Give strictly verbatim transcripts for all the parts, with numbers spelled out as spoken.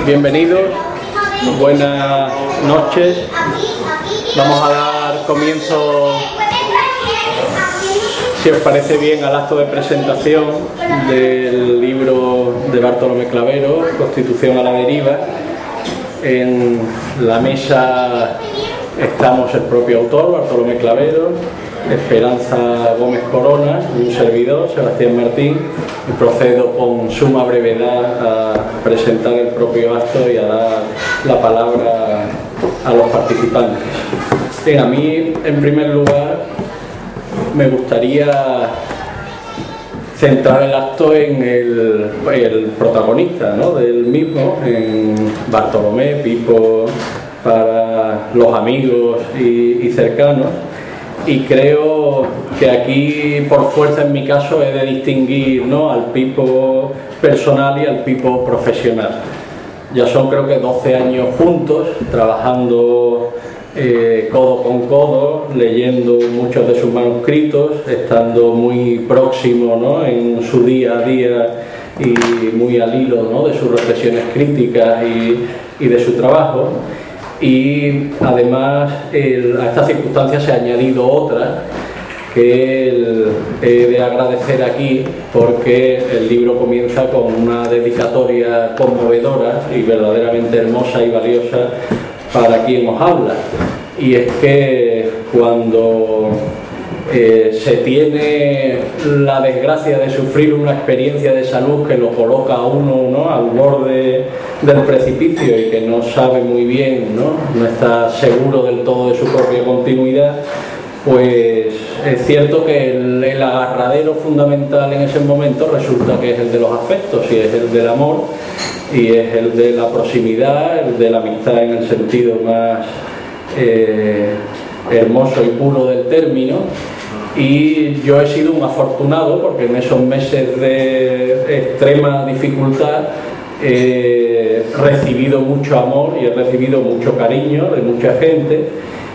bienvenidos, buenas noches. Vamos a dar comienzo, si os parece bien, al acto de presentación del libro de Bartolomé Clavero, Constitución a la deriva. En la mesa estamos el propio autor, Bartolomé Clavero, Esperanza Gómez Corona y un servidor, Sebastián Martín, y procedo con suma brevedad a presentar el propio acto y a dar la palabra a los participantes. Bien, a mí, en primer lugar, me gustaría centrar el acto en el, el protagonista, ¿no?, del mismo, en Bartolomé, Pipo para los amigos y, y cercanos. Y creo que aquí, por fuerza en mi caso, he de distinguir, ¿no?, al Pipo personal y al Pipo profesional. Ya son, creo que, doce años juntos, trabajando eh, codo con codo, leyendo muchos de sus manuscritos, estando muy próximo, ¿no?, en su día a día y muy al hilo, ¿no?, de sus reflexiones críticas y, y de su trabajo. Y además el, a esta circunstancia se ha añadido otra que el, he de agradecer aquí, porque el libro comienza con una dedicatoria conmovedora y verdaderamente hermosa y valiosa para quien os habla. Y es que cuando eh, se tiene la desgracia de sufrir una experiencia de salud que lo coloca a uno, ¿no?, al borde del precipicio y que no sabe muy bien, ¿no?, no está seguro del todo de su propia continuidad, pues es cierto que el, el agarradero fundamental en ese momento resulta que es el de los afectos, y es el del amor, y es el de la proximidad, el de la amistad en el sentido más eh, hermoso y puro del término. Y yo he sido un afortunado, porque en esos meses de extrema dificultad he recibido mucho amor y he recibido mucho cariño de mucha gente,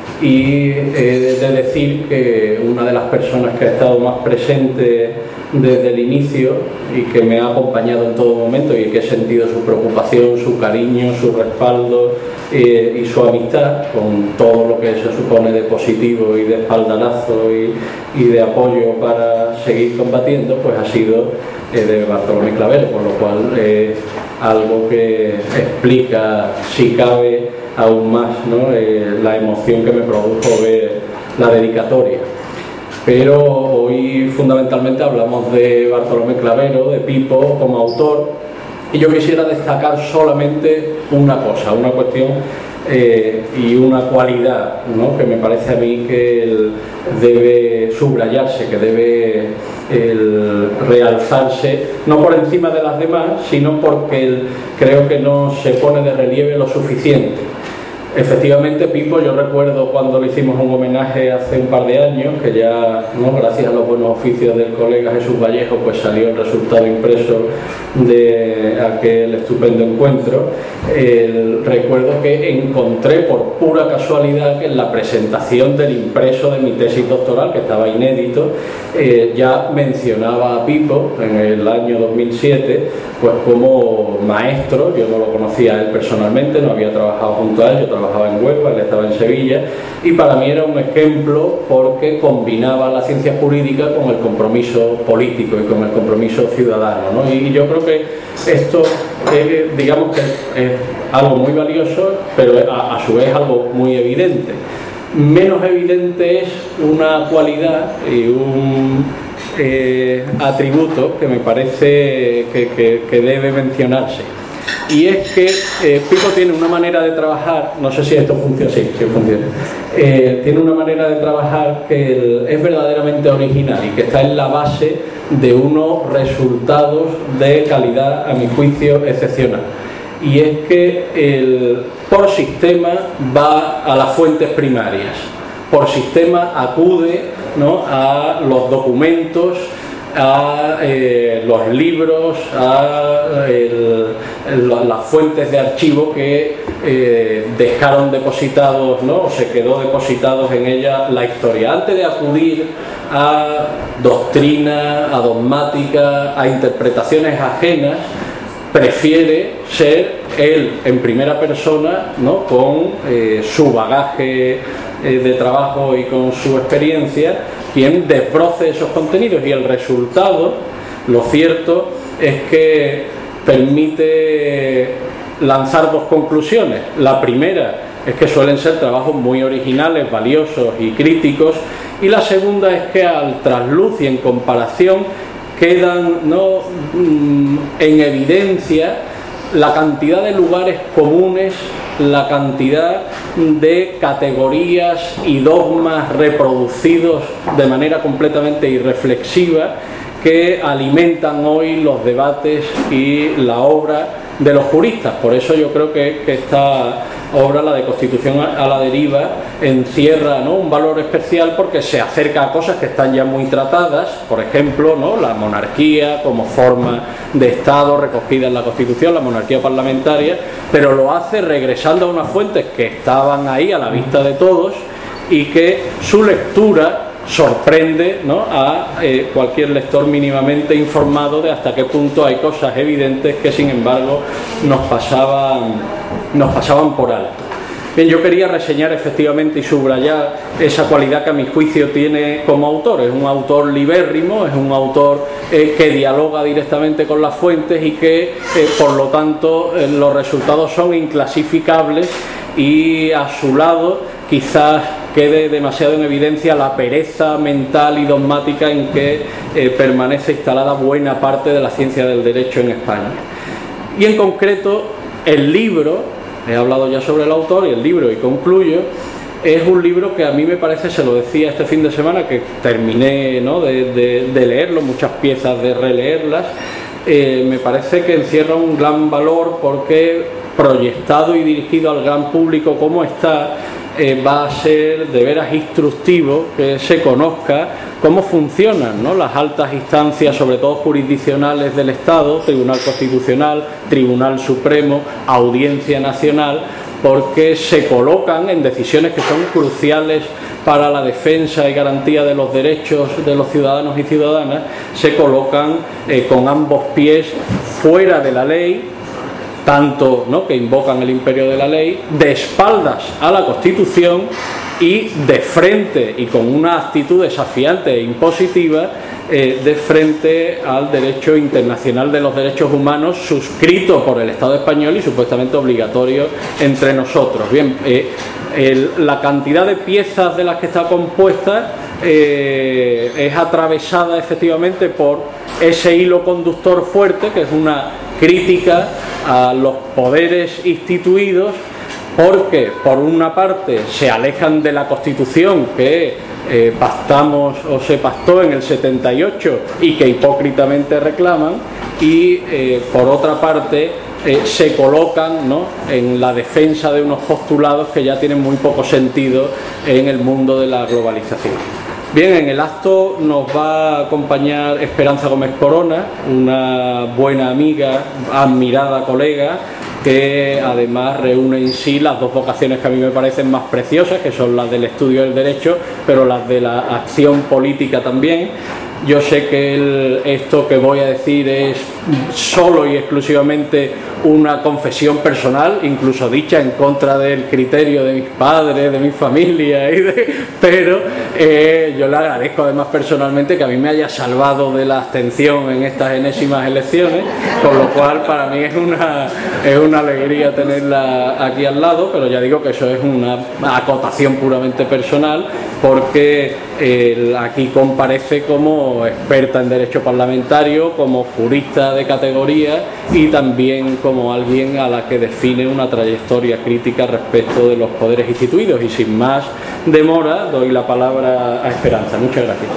y he de decir que una de las personas que ha estado más presente desde el inicio y que me ha acompañado en todo momento y que he sentido su preocupación, su cariño, su respaldo eh, y su amistad, con todo lo que se supone de positivo y de espaldarazo y, y de apoyo para seguir combatiendo, pues ha sido eh, de Bartolomé Clavero, por lo cual es eh, algo que explica, si cabe, aún más, ¿no?, eh, la emoción que me produjo ver la dedicatoria. Pero hoy fundamentalmente hablamos de Bartolomé Clavero, de Pipo como autor, y yo quisiera destacar solamente una cosa, una cuestión eh, y una cualidad, ¿no?, que me parece a mí que el, debe subrayarse, que debe el, realzarse, no por encima de las demás, sino porque el, creo que no se pone de relieve lo suficiente. Efectivamente, Pipo, yo recuerdo cuando le hicimos un homenaje hace un par de años, que ya, ¿no?, gracias a los buenos oficios del colega Jesús Vallejo, pues salió el resultado impreso de aquel estupendo encuentro. El, recuerdo que encontré por pura casualidad que en la presentación del impreso de mi tesis doctoral, que estaba inédito, eh, ya mencionaba a Pipo en el año dos mil siete, pues como maestro. Yo no lo conocía a él personalmente, no había trabajado junto a él, yo trabajaba en Huelva, él estaba en Sevilla, y para mí era un ejemplo porque combinaba la ciencia jurídica con el compromiso político y con el compromiso ciudadano, ¿no? Y yo creo que esto, eh, digamos que es algo muy valioso, pero a, a su vez algo muy evidente. Menos evidente es una cualidad y un eh, atributo que me parece que, que, que debe mencionarse. Y es que eh, Pipo tiene una manera de trabajar, no sé si esto funciona, sí, sí funciona, eh, tiene una manera de trabajar que el, es verdaderamente original y que está en la base de unos resultados de calidad, a mi juicio, excepcional. Y es que el, por sistema va a las fuentes primarias, por sistema acude, ¿no?, a los documentos, a eh, los libros, a el, el, las fuentes de archivo que eh, dejaron depositados, ¿no?, o se quedó depositados en ella la historia, antes de acudir a doctrina, a dogmática, a interpretaciones ajenas prefiere ser él en primera persona, ¿no?, con eh, su bagaje eh, de trabajo y con su experiencia, quien desbroce esos contenidos, y el resultado, lo cierto es que permite lanzar dos conclusiones. La primera es que suelen ser trabajos muy originales, valiosos y críticos, y la segunda es que al trasluz y en comparación quedan, ¿no?, en evidencia la cantidad de lugares comunes, la cantidad de categorías y dogmas reproducidos de manera completamente irreflexiva que alimentan hoy los debates y la obra de los juristas. Por eso yo creo que, que esta obra, la de Constitución a la deriva, encierra, ¿no?, un valor especial, porque se acerca a cosas que están ya muy tratadas, por ejemplo, ¿no?, la monarquía como forma de Estado recogida en la Constitución, la monarquía parlamentaria, pero lo hace regresando a unas fuentes que estaban ahí a la vista de todos y que su lectura sorprende, ¿no?, a eh, cualquier lector mínimamente informado de hasta qué punto hay cosas evidentes que sin embargo nos pasaban, nos pasaban por alto. Bien, yo quería reseñar efectivamente y subrayar esa cualidad que a mi juicio tiene como autor. Es un autor libérrimo, es un autor eh, que dialoga directamente con las fuentes y que eh, por lo tanto eh, los resultados son inclasificables, y a su lado quizás quede demasiado en evidencia la pereza mental y dogmática en que eh, permanece instalada buena parte de la ciencia del derecho en España. Y en concreto, el libro, he hablado ya sobre el autor y el libro y concluyo, es un libro que a mí me parece, se lo decía este fin de semana, que terminé, ¿no?, de, de, de leerlo, muchas piezas de releerlas, eh, me parece que encierra un gran valor, porque proyectado y dirigido al gran público como está, eh, va a ser de veras instructivo que se conozca cómo funcionan, ¿no?, las altas instancias, sobre todo jurisdiccionales del Estado, Tribunal Constitucional, Tribunal Supremo, Audiencia Nacional, porque se colocan en decisiones que son cruciales para la defensa y garantía de los derechos de los ciudadanos y ciudadanas, se colocan eh, con ambos pies fuera de la ley, tanto, ¿no?, que invocan el imperio de la ley, de espaldas a la Constitución y de frente, y con una actitud desafiante e impositiva, eh, de frente al derecho internacional de los derechos humanos, suscrito por el Estado español y supuestamente obligatorio entre nosotros. Bien, eh, el, la cantidad de piezas de las que está compuesta eh, es atravesada efectivamente por ese hilo conductor fuerte, que es una crítica a los poderes instituidos, porque por una parte se alejan de la Constitución que eh, pactamos o se pactó en el setenta y ocho y que hipócritamente reclaman, y eh, por otra parte eh, se colocan, ¿no?, en la defensa de unos postulados que ya tienen muy poco sentido en el mundo de la globalización. Bien, en el acto nos va a acompañar Esperanza Gómez Corona, una buena amiga, admirada colega, que además reúne en sí las dos vocaciones que a mí me parecen más preciosas, que son las del estudio del derecho, pero las de la acción política también. Yo sé que el, esto que voy a decir es solo y exclusivamente una confesión personal, incluso dicha en contra del criterio de mis padres, de mi familia, y de, pero eh, yo le agradezco además personalmente que a mí me haya salvado de la abstención en estas enésimas elecciones, con lo cual para mí es una, es una alegría tenerla aquí al lado, pero ya digo que eso es una acotación puramente personal, porque eh, aquí comparece como experta en derecho parlamentario, como jurista de categoría y también como alguien a la que define una trayectoria crítica respecto de los poderes instituidos. Y sin más demora doy la palabra a Esperanza. Muchas gracias.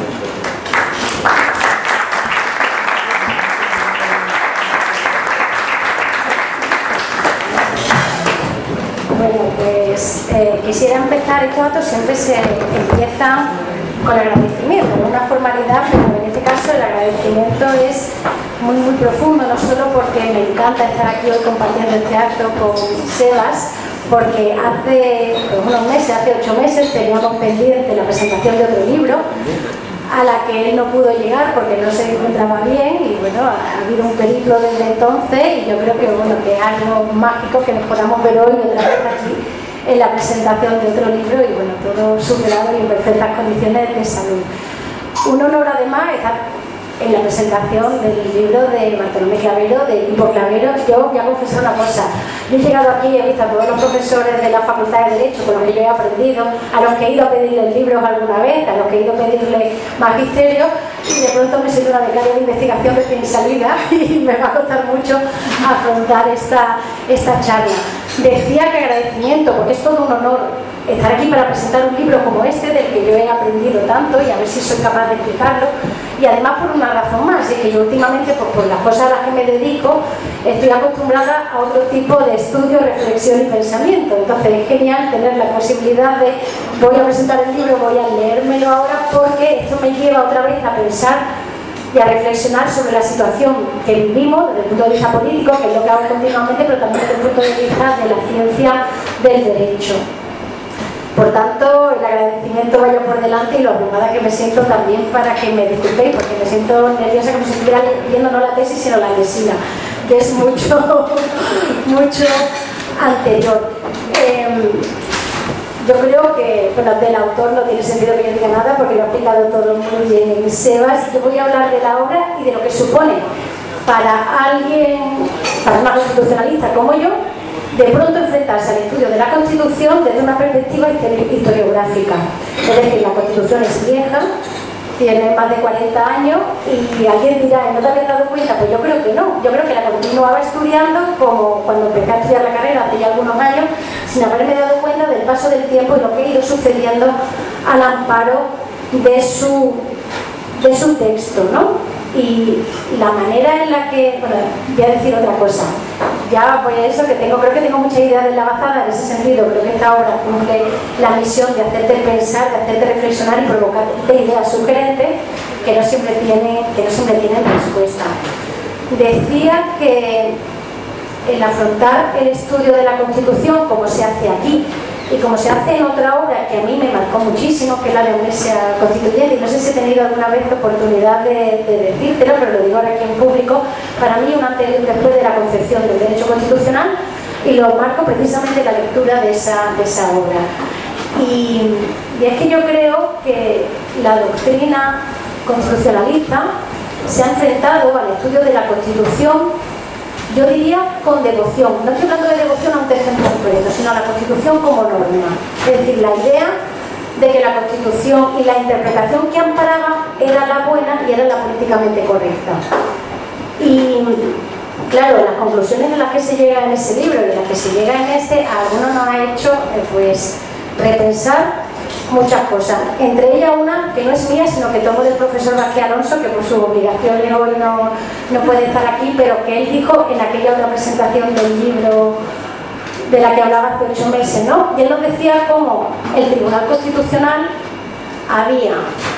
Bueno, pues eh, quisiera empezar, estos actos siempre se empiezan con agradecimiento, no una formalidad, pero en este caso el agradecimiento es muy muy profundo, no solo porque me encanta estar aquí hoy compartiendo este acto con Sebas, porque hace pues, unos meses, hace ocho meses teníamos pendiente la presentación de otro libro, a la que él no pudo llegar porque no se encontraba bien, y bueno, ha habido un periplo desde entonces, y yo creo que bueno, que es algo mágico que nos podamos ver hoy otra vez aquí en la presentación de otro libro, y bueno, todo superado y en perfectas condiciones de salud. Un honor además estar en la presentación del libro de Bartolomé Clavero, de Tipo Clavero. Yo voy a confesar una cosa: yo he llegado aquí y he visto a todos los profesores de la Facultad de Derecho con los que yo he aprendido, a los que he ido a pedirles libros alguna vez, a los que he ido a pedirles magisterio, y de pronto me siento una becaria de investigación recién salida y me va a costar mucho afrontar esta, esta charla. Decía que agradecimiento, porque es todo un honor estar aquí para presentar un libro como este, del que yo he aprendido tanto, y a ver si soy capaz de explicarlo. Y además por una razón más, es que yo últimamente, pues, por las cosas a las que me dedico, estoy acostumbrada a otro tipo de estudio, reflexión y pensamiento. Entonces es genial tener la posibilidad de, voy a presentar el libro, voy a leérmelo ahora, porque esto me lleva otra vez a pensar y a reflexionar sobre la situación que vivimos desde el punto de vista político, que es lo que hago continuamente, pero también desde el punto de vista de la ciencia del derecho. Por tanto, el agradecimiento vaya por delante, y lo abrumada que me siento también, para que me disculpéis, porque me siento nerviosa como si estuviera leyendo no la tesis sino la tesina, que es mucho, mucho anterior. Eh, yo creo que, bueno, del autor no tiene sentido que yo diga nada, porque lo ha explicado todo muy bien en Sebas. Yo voy a hablar de la obra y de lo que supone para alguien, para una constitucionalista como yo, de pronto enfrentarse al estudio de la Constitución desde una perspectiva historiográfica. Es decir, la Constitución es vieja, tiene más de cuarenta años, y alguien dirá, ¿no te habías dado cuenta? Pues yo creo que no. Yo creo que la continuaba estudiando como cuando empecé a estudiar la carrera hace ya algunos años, sin haberme dado cuenta del paso del tiempo y lo que ha ido sucediendo al amparo de su, de su texto, ¿no? Y la manera en la que, bueno, voy a decir otra cosa, ya voy a eso, que tengo, creo que tengo muchas ideas de la bazada en ese sentido. Creo que esta obra cumple la misión de hacerte pensar, de hacerte reflexionar y provocar ideas sugerentes que no siempre tienen, que no siempre tienen respuesta. Decía que el afrontar el estudio de la Constitución, como se hace aquí y como se hace en otra obra que a mí me marcó muchísimo, que es la de Amnesia Constituyente, y no sé si he tenido alguna vez la oportunidad de, de decírtelo, pero lo digo ahora aquí en público, para mí un antes y un después de la concepción del derecho constitucional, y lo marco precisamente en la lectura de esa, de esa obra. Y, y es que yo creo que la doctrina constitucionalista se ha enfrentado al estudio de la Constitución, yo diría, con devoción. No estoy hablando de devoción a un texto en concreto, sino a la Constitución como norma. Es decir, la idea de que la Constitución y la interpretación que amparaba era la buena y era la políticamente correcta. Y claro, las conclusiones a las que se llega en ese libro y a las que se llega en este, a algunos nos ha hecho pues repensar muchas cosas, entre ellas una que no es mía, sino que tomo del profesor Vázquez Alonso, que por sus obligaciones hoy no, no puede estar aquí, pero que él dijo en aquella otra presentación del libro de la que hablaba hace ocho meses, ¿no? Y él nos decía cómo el Tribunal Constitucional había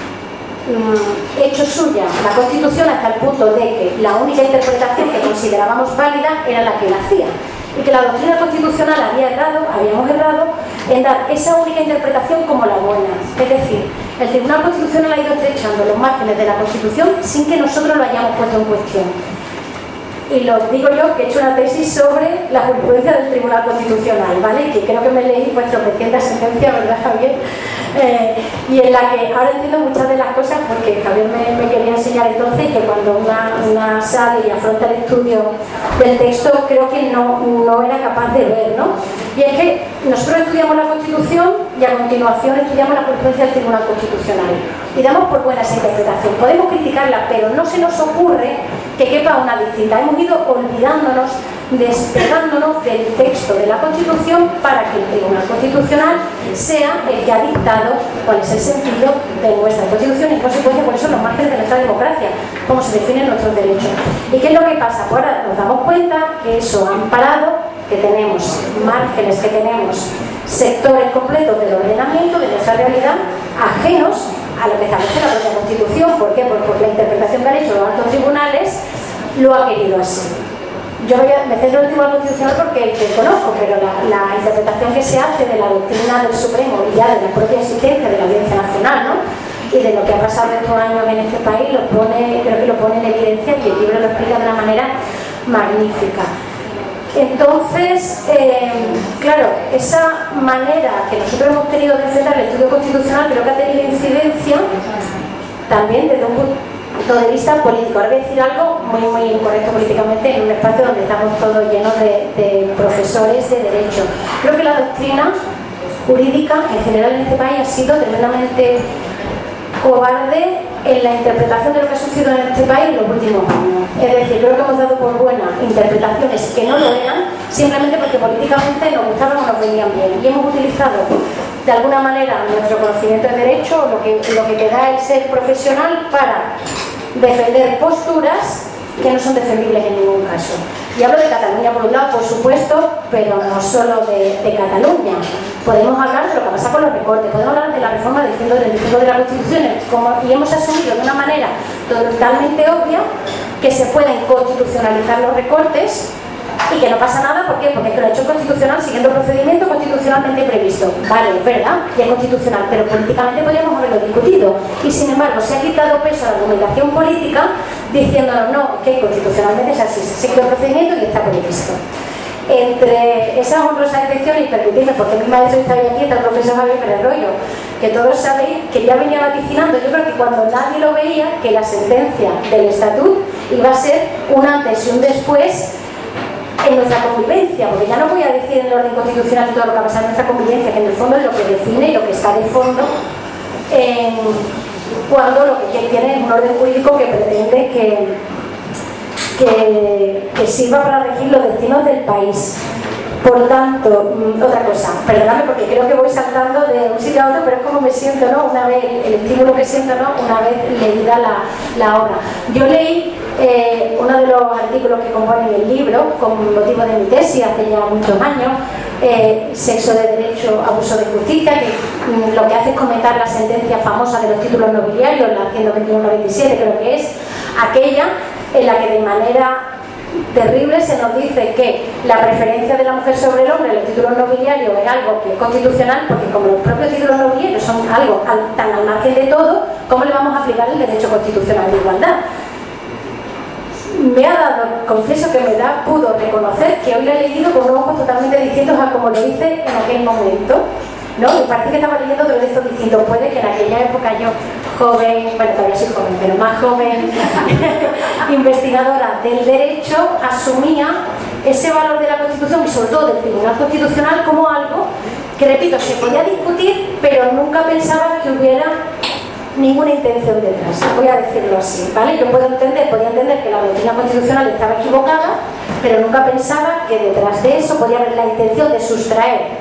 mm, hecho suya la Constitución hasta el punto de que la única interpretación que considerábamos válida era la que él hacía, y que la doctrina constitucional había errado, habíamos errado en dar esa única interpretación como la buena. Es decir, el Tribunal Constitucional ha ido estrechando los márgenes de la Constitución sin que nosotros lo hayamos puesto en cuestión. Y lo digo yo, que he hecho una tesis sobre la jurisprudencia del Tribunal Constitucional, ¿vale? Que creo que me leí vuestra reciente sentencia, ¿verdad, Javier? Eh, y en la que ahora entiendo muchas de las cosas, porque Javier me, me quería enseñar entonces que cuando una, una sale y afronta el estudio del texto, creo que no, no era capaz de ver, ¿no? Y es que nosotros estudiamos la Constitución y a continuación estudiamos la jurisprudencia del Tribunal Constitucional y damos por buena esa interpretación. Podemos criticarla, pero no se nos ocurre que quepa una distinta. Hemos ido olvidándonos, despegándonos del texto de la Constitución para que el Tribunal Constitucional sea el que ha dictado cuál es el sentido de nuestra Constitución y, en consecuencia, por eso los márgenes de nuestra democracia, cómo se definen nuestros derechos. ¿Y qué es lo que pasa? Pues ahora nos damos cuenta que eso ha amparado, que tenemos márgenes, que tenemos sectores completos del ordenamiento, de nuestra realidad, ajenos a lo que establece la propia Constitución. ¿Por qué? Porque la interpretación que han hecho los altos tribunales lo ha querido así. Yo me centro en el Tribunal Constitucional porque que conozco, pero la, la interpretación que se hace de la doctrina del Supremo y ya de la propia existencia de la Audiencia Nacional, ¿no? y de lo que ha pasado estos años en este país, lo pone, creo que lo pone en evidencia y el libro lo explica de una manera magnífica. Entonces, eh, claro, esa manera que nosotros hemos tenido de enfrentar el estudio constitucional creo que ha tenido incidencia también desde un punto de vista político. Ahora voy a decir algo muy, muy incorrecto políticamente en un espacio donde estamos todos llenos de, de profesores de derecho. Creo que la doctrina jurídica en general en este país ha sido tremendamente cobarde en la interpretación de lo que ha sucedido en este país en los últimos años. Es decir, creo que hemos dado por buenas interpretaciones que no lo eran, simplemente porque políticamente nos gustaban o nos venían bien. Y hemos utilizado de alguna manera nuestro conocimiento de derecho, lo que, lo que te da el ser profesional, para defender posturas que no son defendibles en ningún caso. Y hablo de Cataluña por un lado, por supuesto, pero no solo de, de Cataluña. Podemos hablar de lo que pasa con los recortes, podemos hablar de la reforma del ciento treinta y cinco de la Constitución, como, y hemos asumido de una manera totalmente obvia que se pueden constitucionalizar los recortes y que no pasa nada. ¿Por qué? Porque es que lo ha hecho constitucional siguiendo el procedimiento constitucionalmente previsto. Vale, es verdad, y es constitucional, pero políticamente podríamos haberlo discutido. Y sin embargo, se ha quitado peso a la argumentación política diciéndonos, no, que constitucionalmente es así, se sigue el procedimiento y está previsto. Entre esas honrosas excepciones, y permitidme, porque mi maestro está aquí, está el profesor Javier Pérez Royo, que todos sabéis que ya venía vaticinando, yo creo que cuando nadie lo veía, que la sentencia del estatut iba a ser un antes y un después en nuestra convivencia, porque ya no voy a decir en el orden constitucional todo lo que ha pasado en nuestra convivencia, que en el fondo es lo que define y lo que está de fondo, eh, cuando lo que tiene es un orden jurídico que pretende que, que, que sirva para regir los destinos del país. Por tanto, otra cosa, perdóname porque creo que voy saltando de un sitio a otro, pero es como me siento, ¿no? Una vez, el estímulo que siento, ¿no? Una vez leída la, la obra. Yo leí eh, uno de los artículos que componen el libro, con motivo de mi tesis hace ya muchos años, eh, Sexo de Derecho, Abuso de Justicia, que mm, lo que hace es comentar la sentencia famosa de los títulos nobiliarios, la ciento veintiuno veintisiete creo que es, aquella en la que de manera terrible se nos dice que la preferencia de la mujer sobre el hombre en los títulos nobiliarios es algo que es constitucional, porque como los propios títulos nobiliarios son algo al, tan al margen de todo, ¿cómo le vamos a aplicar el derecho constitucional de igualdad? Me ha dado, confieso que me da pudo reconocer que hoy lo he leído con unos ojos totalmente distintos a como lo hice en aquel momento, ¿no? Me parece que estaba leyendo de textos distintos. Puede que en aquella época yo, joven, bueno, todavía soy joven, pero más joven, investigadora del derecho, asumía ese valor de la Constitución y sobre todo del Tribunal Constitucional como algo que, repito, se podía discutir, pero nunca pensaba que hubiera ninguna intención detrás. Voy a decirlo así, ¿vale? Yo puedo entender, podía entender que la doctrina constitucional estaba equivocada, pero nunca pensaba que detrás de eso podía haber la intención de sustraer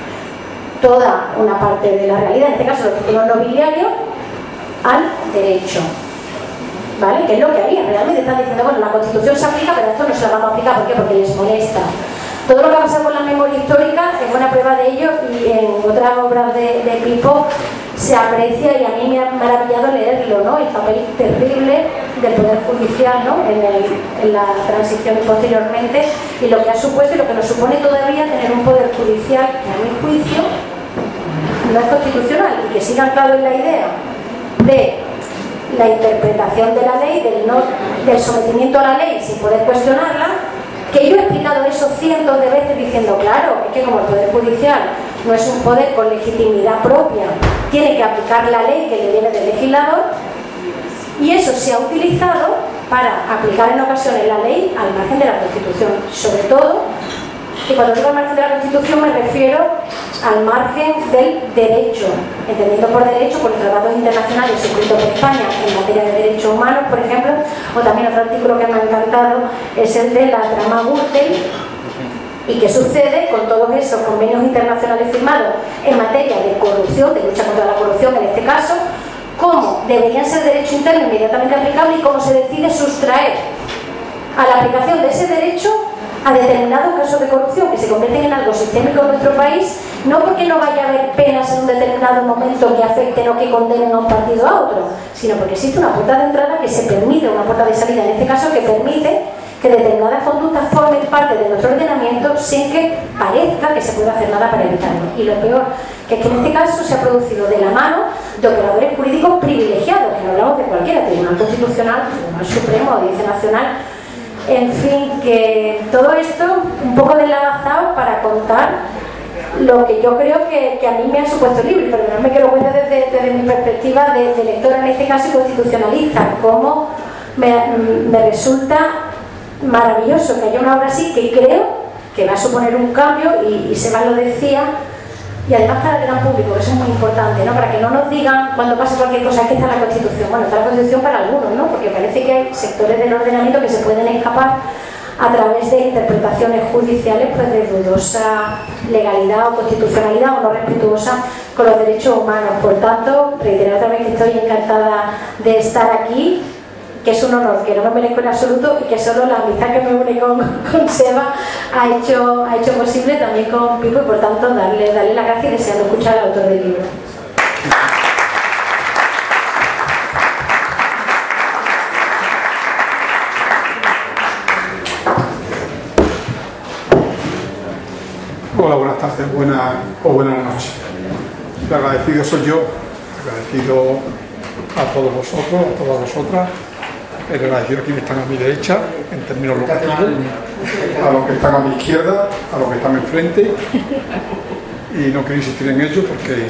toda una parte de la realidad, en este caso los títulos nobiliarios, al derecho, ¿vale? Que es lo que había. Realmente están diciendo, bueno, la Constitución se aplica, pero esto no se la vamos a aplicar. ¿Por qué? Porque les molesta. Todo lo que ha pasado con la memoria histórica es buena prueba de ello, y en otras obras de, de Pipo se aprecia, y a mí me ha maravillado leerlo, ¿no? El papel terrible del Poder Judicial, ¿no? en, el, en la transición y posteriormente, y lo que ha supuesto y lo que nos supone todavía tener un Poder Judicial que, a mi juicio, no es constitucional, y que sigue anclado en la idea de la interpretación de la ley, del, no, del sometimiento a la ley sin poder cuestionarla, que yo he explicado eso cientos de veces diciendo, claro, es que como el Poder Judicial no es un poder con legitimidad propia, tiene que aplicar la ley que le viene del legislador, y eso se ha utilizado para aplicar en ocasiones la ley al margen de la Constitución, sobre todo, y cuando digo al margen de la Constitución me refiero al margen del derecho, entendiendo por derecho por tratados internacionales suscritos por España en materia de derechos humanos, por ejemplo, o también otro artículo que me ha encantado es el de la trama Gürtel. ¿Y qué sucede con todos esos convenios internacionales firmados en materia de corrupción, de lucha contra la corrupción en este caso? ¿Cómo deberían ser derecho interno inmediatamente aplicable y cómo se decide sustraer a la aplicación de ese derecho a determinados casos de corrupción que se convierten en algo sistémico en nuestro país, no porque no vaya a haber penas en un determinado momento que afecten o que condenen a un partido o a otro, sino porque existe una puerta de entrada que se permite, una puerta de salida en este caso que permite que determinadas conductas formen parte de nuestro ordenamiento sin que parezca que se pueda hacer nada para evitarlo. Y lo peor, que es que en este caso se ha producido de la mano de operadores jurídicos privilegiados, que no hablamos de cualquiera, Tribunal Constitucional, Tribunal Supremo, Audiencia Nacional, en fin, que todo esto un poco deslavazado para contar lo que yo creo que, que a mí me ha supuesto el libro, pero no me quiero cuenta desde, desde mi perspectiva de, de lectora, en este caso, y constitucionalista, cómo me, me resulta maravilloso que haya una obra así, que creo que va a suponer un cambio, y, y Sebas lo decía, y además para el gran público, que eso es muy importante, ¿no? Para que no nos digan cuando pase cualquier cosa que está la Constitución. Bueno, está la Constitución para algunos, ¿no? Porque parece que hay sectores del ordenamiento que se pueden escapar a través de interpretaciones judiciales pues de dudosa legalidad o constitucionalidad o no respetuosa con los derechos humanos. Por tanto, reiterar también que estoy encantada de estar aquí, que es un honor, que no me merezco en absoluto, y que solo la amistad que me une con, con Seba ha hecho, ha hecho posible, también con Pipo, y por tanto darle, darle las gracias y deseando escuchar al autor del libro. Hola, buenas tardes, buenas o buenas noches. El agradecido soy yo, agradecido a todos vosotros, a todas vosotras, el agradecido a quienes están a mi derecha, en términos locativos, a los que están a mi izquierda, a los que están enfrente, y no quiero insistir en ello porque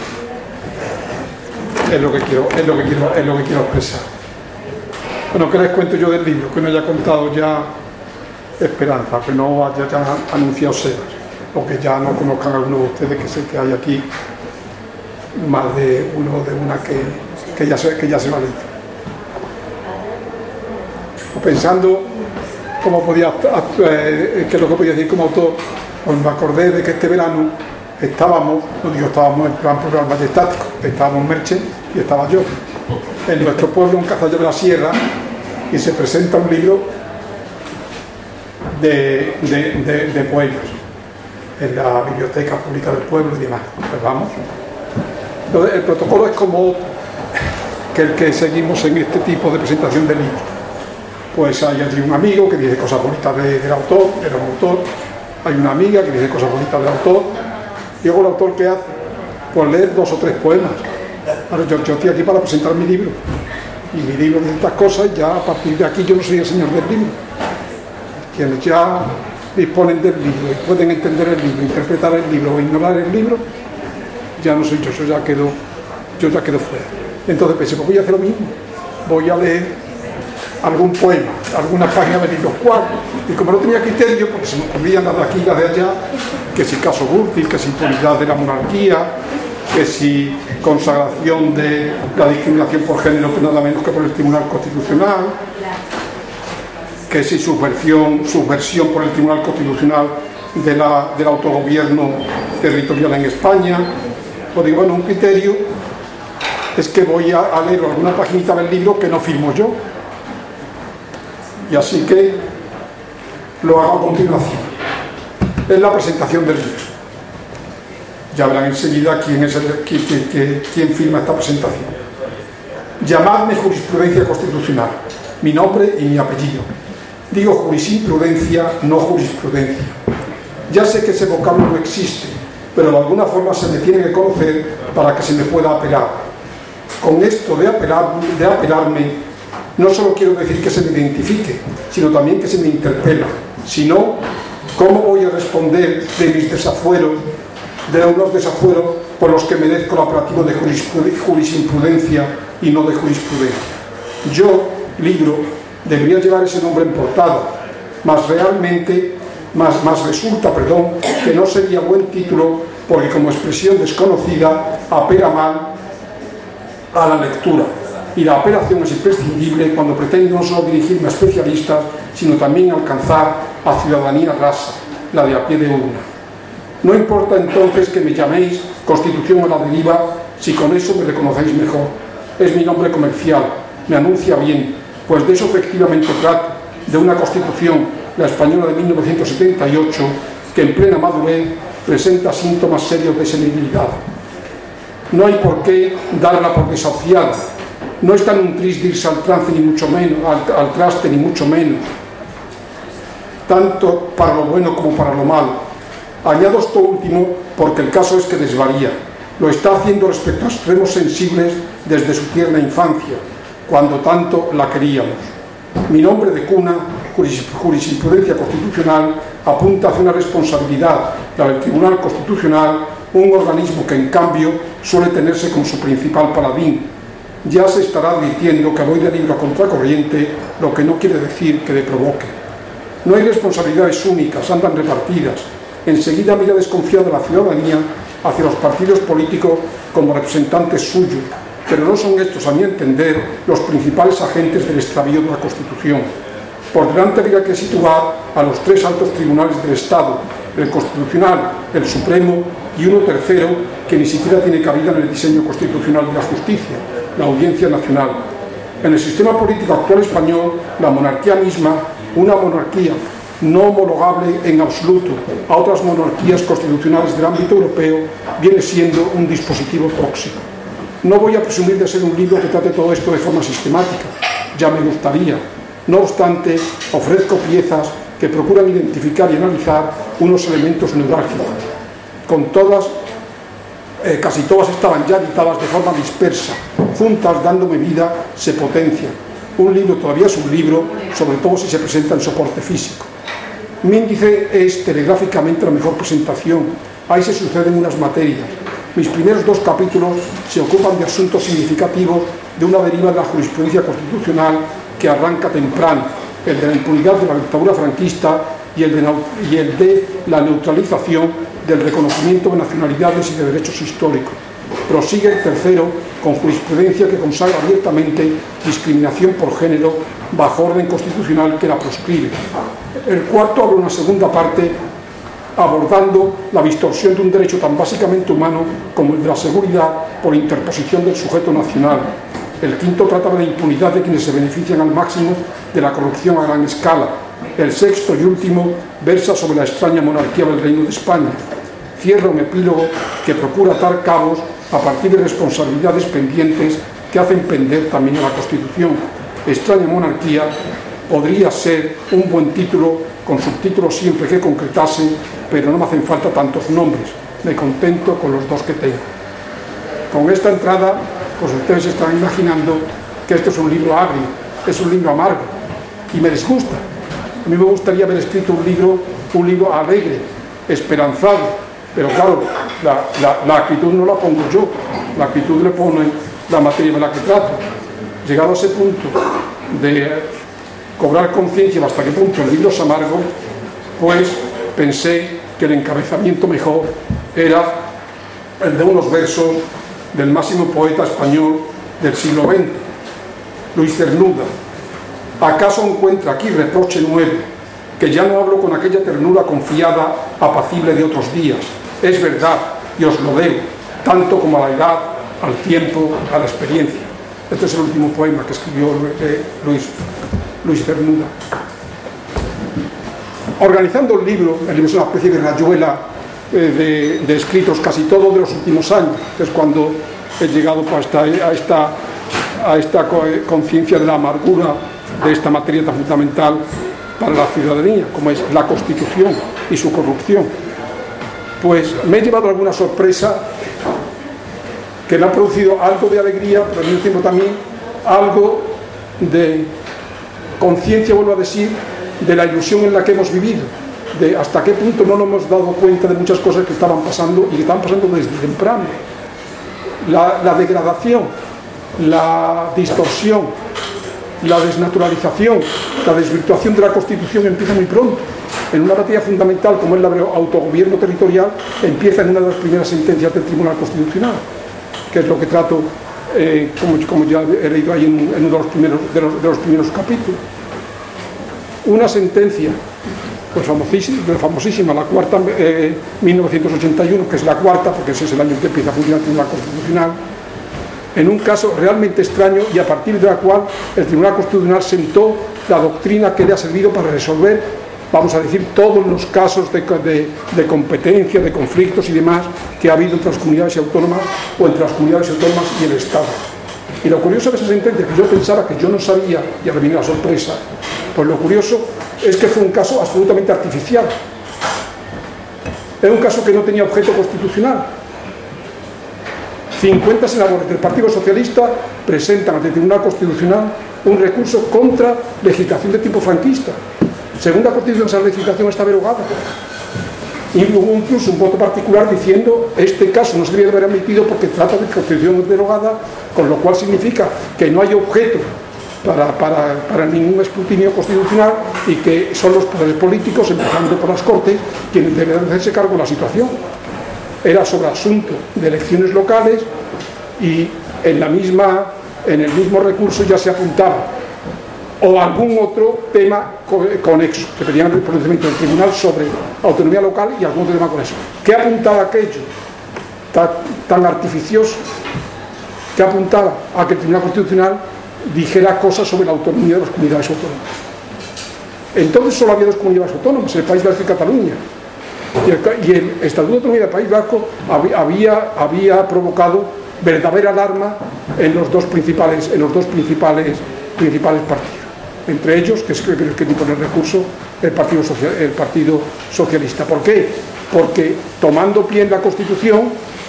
es lo que quiero, es lo que quiero, es lo que quiero expresar. Bueno, ¿qué les cuento yo del libro? Que no haya contado ya Esperanza, que no haya ya anunciado Sebas, o que ya no conozcan a algunos de ustedes, que sé que hay aquí más de uno de una que, que ya se, que ya se va a leer. Pensando cómo podía, eh, qué es lo que podía decir como autor, pues me acordé de que este verano estábamos, no digo estábamos en plan programa majestático, estábamos Merche y estaba yo, en nuestro pueblo, en Cazallo de la Sierra, y se presenta un libro de, de, de, de poemas en la biblioteca pública del pueblo y demás. Pues vamos. Entonces, el protocolo es como que el que seguimos en este tipo de presentación de libros. Pues hay allí un amigo que dice cosas bonitas de, del autor, del autor, hay una amiga que dice cosas bonitas del autor, y luego el autor que hace, pues leer dos o tres poemas. Ahora, yo, yo estoy aquí para presentar mi libro, y mi libro dice estas cosas, y ya a partir de aquí yo no soy el señor del libro. Quienes ya disponen del libro y pueden entender el libro, interpretar el libro o ignorar el libro, ya no soy yo, yo ya quedo, yo ya quedo fuera. Entonces pensé, pues voy a hacer lo mismo, voy a leer algún poema, alguna página de libros, ¿cuál? Y como no tenía criterio, porque se me ocurrían las de aquí y las de allá, que si caso Gürtel, que si impunidad de la monarquía, que si consagración de la discriminación por género, que nada menos que por el Tribunal Constitucional, que si subversión, subversión por el Tribunal Constitucional de la, del autogobierno territorial en España. Pues digo, bueno, un criterio es que voy a, a leer alguna paginita del libro que no firmo yo. Y así que lo hago a continuación. Es la presentación del libro. Ya verán enseguida quién es el, quién, quién, quién firma esta presentación. Llamadme jurisprudencia constitucional, mi nombre y mi apellido. Digo jurisprudencia, no jurisprudencia. Ya sé que ese vocablo no existe, pero de alguna forma se me tiene que conocer para que se me pueda apelar. Con esto de, apelar, de apelarme, no solo quiero decir que se me identifique, sino también que se me interpela. Si no, ¿cómo voy a responder de mis desafueros, de unos desafueros por los que merezco el apelativo de jurisprudencia y no de jurisprudencia? Yo, libro, debería llevar ese nombre en portada, mas realmente, más, más resulta, perdón, que no sería buen título porque como expresión desconocida apela mal a la lectura. Y la apelación es imprescindible cuando pretendo no solo dirigirme a especialistas, sino también alcanzar a ciudadanía rasa, la de a pie de urna. No importa entonces que me llaméis Constitución a la deriva, si con eso me reconocéis mejor. Es mi nombre comercial, me anuncia bien, pues de eso efectivamente trato, de una Constitución, la española de mil novecientos setenta y ocho, que en plena madurez presenta síntomas serios de senilidad. No hay por qué darla por desahuciada. No está en un tris de irse al trance ni mucho menos, al, al traste ni mucho menos. tanto para lo bueno como para lo malo. Añado esto último porque el caso es que desvaría. Lo está haciendo respecto a extremos sensibles desde su tierna infancia, cuando tanto la queríamos. Mi nombre de cuna, jurisprudencia constitucional, apunta hacia una responsabilidad, la del Tribunal Constitucional, un organismo que en cambio suele tenerse como su principal paladín. Ya se estará advirtiendo que voy de libro a contracorriente, lo que no quiere decir que le provoque. No hay responsabilidades únicas, andan repartidas. Enseguida mira desconfiada la ciudadanía hacia los partidos políticos como representantes suyos, pero no son estos, a mi entender, los principales agentes del extravío de la Constitución. Por delante habría que situar a los tres altos tribunales del Estado, el Constitucional, el Supremo y uno tercero que ni siquiera tiene cabida en el diseño constitucional de la justicia, la Audiencia Nacional. En el sistema político actual español, la monarquía misma, una monarquía no homologable en absoluto a otras monarquías constitucionales del ámbito europeo, viene siendo un dispositivo tóxico. No voy a presumir de ser un libro que trate todo esto de forma sistemática, ya me gustaría. No obstante, ofrezco piezas que procuran identificar y analizar unos elementos neurálgicos. Con todas, eh, casi todas estaban ya editadas de forma dispersa, juntas dándome vida, se potencian. Un libro todavía es un libro, sobre todo si se presenta en soporte físico. Mi índice es telegráficamente la mejor presentación, ahí se suceden unas materias. Mis primeros dos capítulos se ocupan de asuntos significativos de una deriva de la jurisprudencia constitucional que arranca temprano, el de la impunidad de la dictadura franquista y el de, y el de la neutralización del reconocimiento de nacionalidades y de derechos históricos. Prosigue el tercero con jurisprudencia que consagra abiertamente discriminación por género bajo orden constitucional que la proscribe. El cuarto abre una segunda parte abordando la distorsión de un derecho tan básicamente humano como el de la seguridad por interposición del sujeto nacional. El quinto trata de la impunidad de quienes se benefician al máximo de la corrupción a gran escala. El sexto y último versa sobre la extraña monarquía del Reino de España. Cierra un epílogo que procura atar cabos a partir de responsabilidades pendientes que hacen pender también a la Constitución. Extraña monarquía podría ser un buen título con subtítulos siempre que concretase, pero no me hacen falta tantos nombres. Me contento con los dos que tengo. Con esta entrada, pues ustedes están imaginando que esto es un libro agrio, es un libro amargo, y me disgusta. A mí me gustaría haber escrito un libro, un libro alegre, esperanzado, pero claro, la, la, la actitud no la pongo yo, la actitud le pone la materia de la que trato. Llegado a ese punto de cobrar conciencia hasta qué punto el libro es amargo, pues pensé que el encabezamiento mejor era el de unos versos del máximo poeta español del siglo veinte, Luis Cernuda. ¿Acaso encuentra aquí reproche nuevo? Que ya no hablo con aquella ternura confiada, apacible de otros días. Es verdad, y os lo debo, tanto como a la edad, al tiempo, a la experiencia. Este es el último poema que escribió Luis, Luis Cernuda. Organizando el libro, el libro es una especie de rayuela eh, de, de escritos, casi todos de los últimos años, que es cuando he llegado pues, a esta, a esta, a esta conciencia de la amargura de esta materia tan fundamental para la ciudadanía, como es la Constitución y su corrupción. Pues me he llevado alguna sorpresa que me ha producido algo de alegría, pero al mismo tiempo también algo de conciencia, vuelvo a decir, de la ilusión en la que hemos vivido, de hasta qué punto no nos hemos dado cuenta de muchas cosas que estaban pasando y que estaban pasando desde temprano. La, la degradación, la distorsión, la desnaturalización, la desvirtuación de la Constitución empieza muy pronto. En una materia fundamental como es la del autogobierno territorial, empieza en una de las primeras sentencias del Tribunal Constitucional, que es lo que trato, eh, como, como ya he leído ahí en, en uno de los primeros, de los, de los primeros capítulos. Una sentencia pues famosísima, famosísima la cuarta, eh, mil novecientos ochenta y uno, que es la cuarta, porque ese es el año en que empieza a funcionar el Tribunal Constitucional, en un caso realmente extraño y a partir de la cual el Tribunal Constitucional sentó la doctrina que le ha servido para resolver, vamos a decir, todos los casos de, de, de competencia, de conflictos y demás que ha habido entre las comunidades autónomas o entre las comunidades autónomas y el Estado. Y lo curioso de esa sentencia, que yo pensaba que yo no sabía, y ahora viene la sorpresa, pues lo curioso es que fue un caso absolutamente artificial. Era un caso que no tenía objeto constitucional. cincuenta senadores del Partido Socialista presentan ante el Tribunal Constitucional un recurso contra legislación de tipo franquista. Según la Constitución, esa legislación está derogada. Y hubo incluso un voto particular diciendo este caso no se debía haber admitido porque trata de constitución derogada, con lo cual significa que no hay objeto para, para, para ningún escrutinio constitucional y que son los poderes políticos, empezando por las Cortes, quienes deben hacerse cargo de la situación. Era sobre asunto de elecciones locales y en, la misma, en el mismo recurso ya se apuntaba o algún otro tema conexo, que pedían el pronunciamiento del tribunal sobre autonomía local y algún otro tema conexo. ¿Qué apuntaba aquello tan, tan artificioso? ¿Qué apuntaba? A que el Tribunal Constitucional dijera cosas sobre la autonomía de las comunidades autónomas. Entonces solo había dos comunidades autónomas, el País Vasco y Cataluña. Y el, y el Estatuto de Autonomía del País Vasco había, había provocado verdadera alarma en los dos principales, en los dos principales, principales partidos. Entre ellos, que es el que tipo de recurso, el Partido, Social, el Partido Socialista. ¿Por qué? Porque tomando pie en la Constitución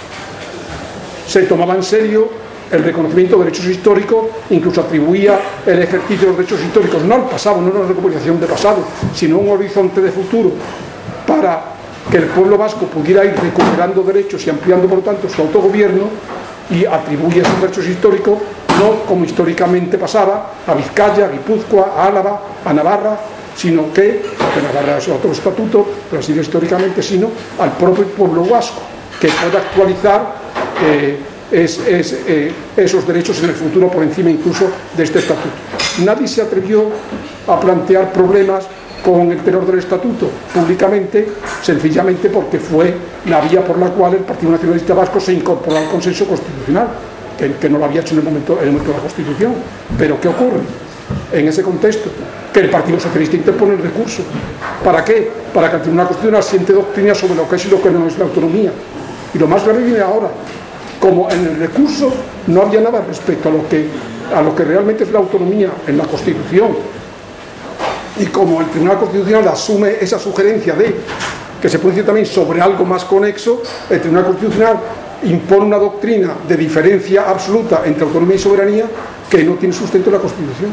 se tomaba en serio el reconocimiento de derechos históricos, incluso atribuía el ejercicio de los derechos históricos no al pasado, no a una recuperación de pasado, sino a un horizonte de futuro para que el pueblo vasco pudiera ir recuperando derechos y ampliando por lo tanto su autogobierno, y atribuye esos derechos históricos no como históricamente pasaba a Vizcaya, a Guipúzcoa, a Álava, a Navarra, sino que, que Navarra es otro estatuto, pero así históricamente, sino al propio pueblo vasco, que pueda actualizar eh, es, es, eh, esos derechos en el futuro por encima incluso de este estatuto. Nadie se atrevió a plantear problemas con el tenor del estatuto públicamente, sencillamente porque fue la vía por la cual el Partido Nacionalista Vasco se incorporó al consenso constitucional, que, que no lo había hecho en el, momento, en el momento de la Constitución. Pero ¿qué ocurre en ese contexto? Que el Partido Socialista interpone el recurso. ¿Para qué? Para que el Tribunal Constitucional siente doctrina sobre lo que es y lo que no es la autonomía. Y lo más grave viene ahora. Como en el recurso no había nada respecto a lo que, a lo que realmente es la autonomía en la Constitución, y como el Tribunal Constitucional asume esa sugerencia de que se puede decir también sobre algo más conexo, el Tribunal Constitucional impone una doctrina de diferencia absoluta entre autonomía y soberanía que no tiene sustento en la Constitución.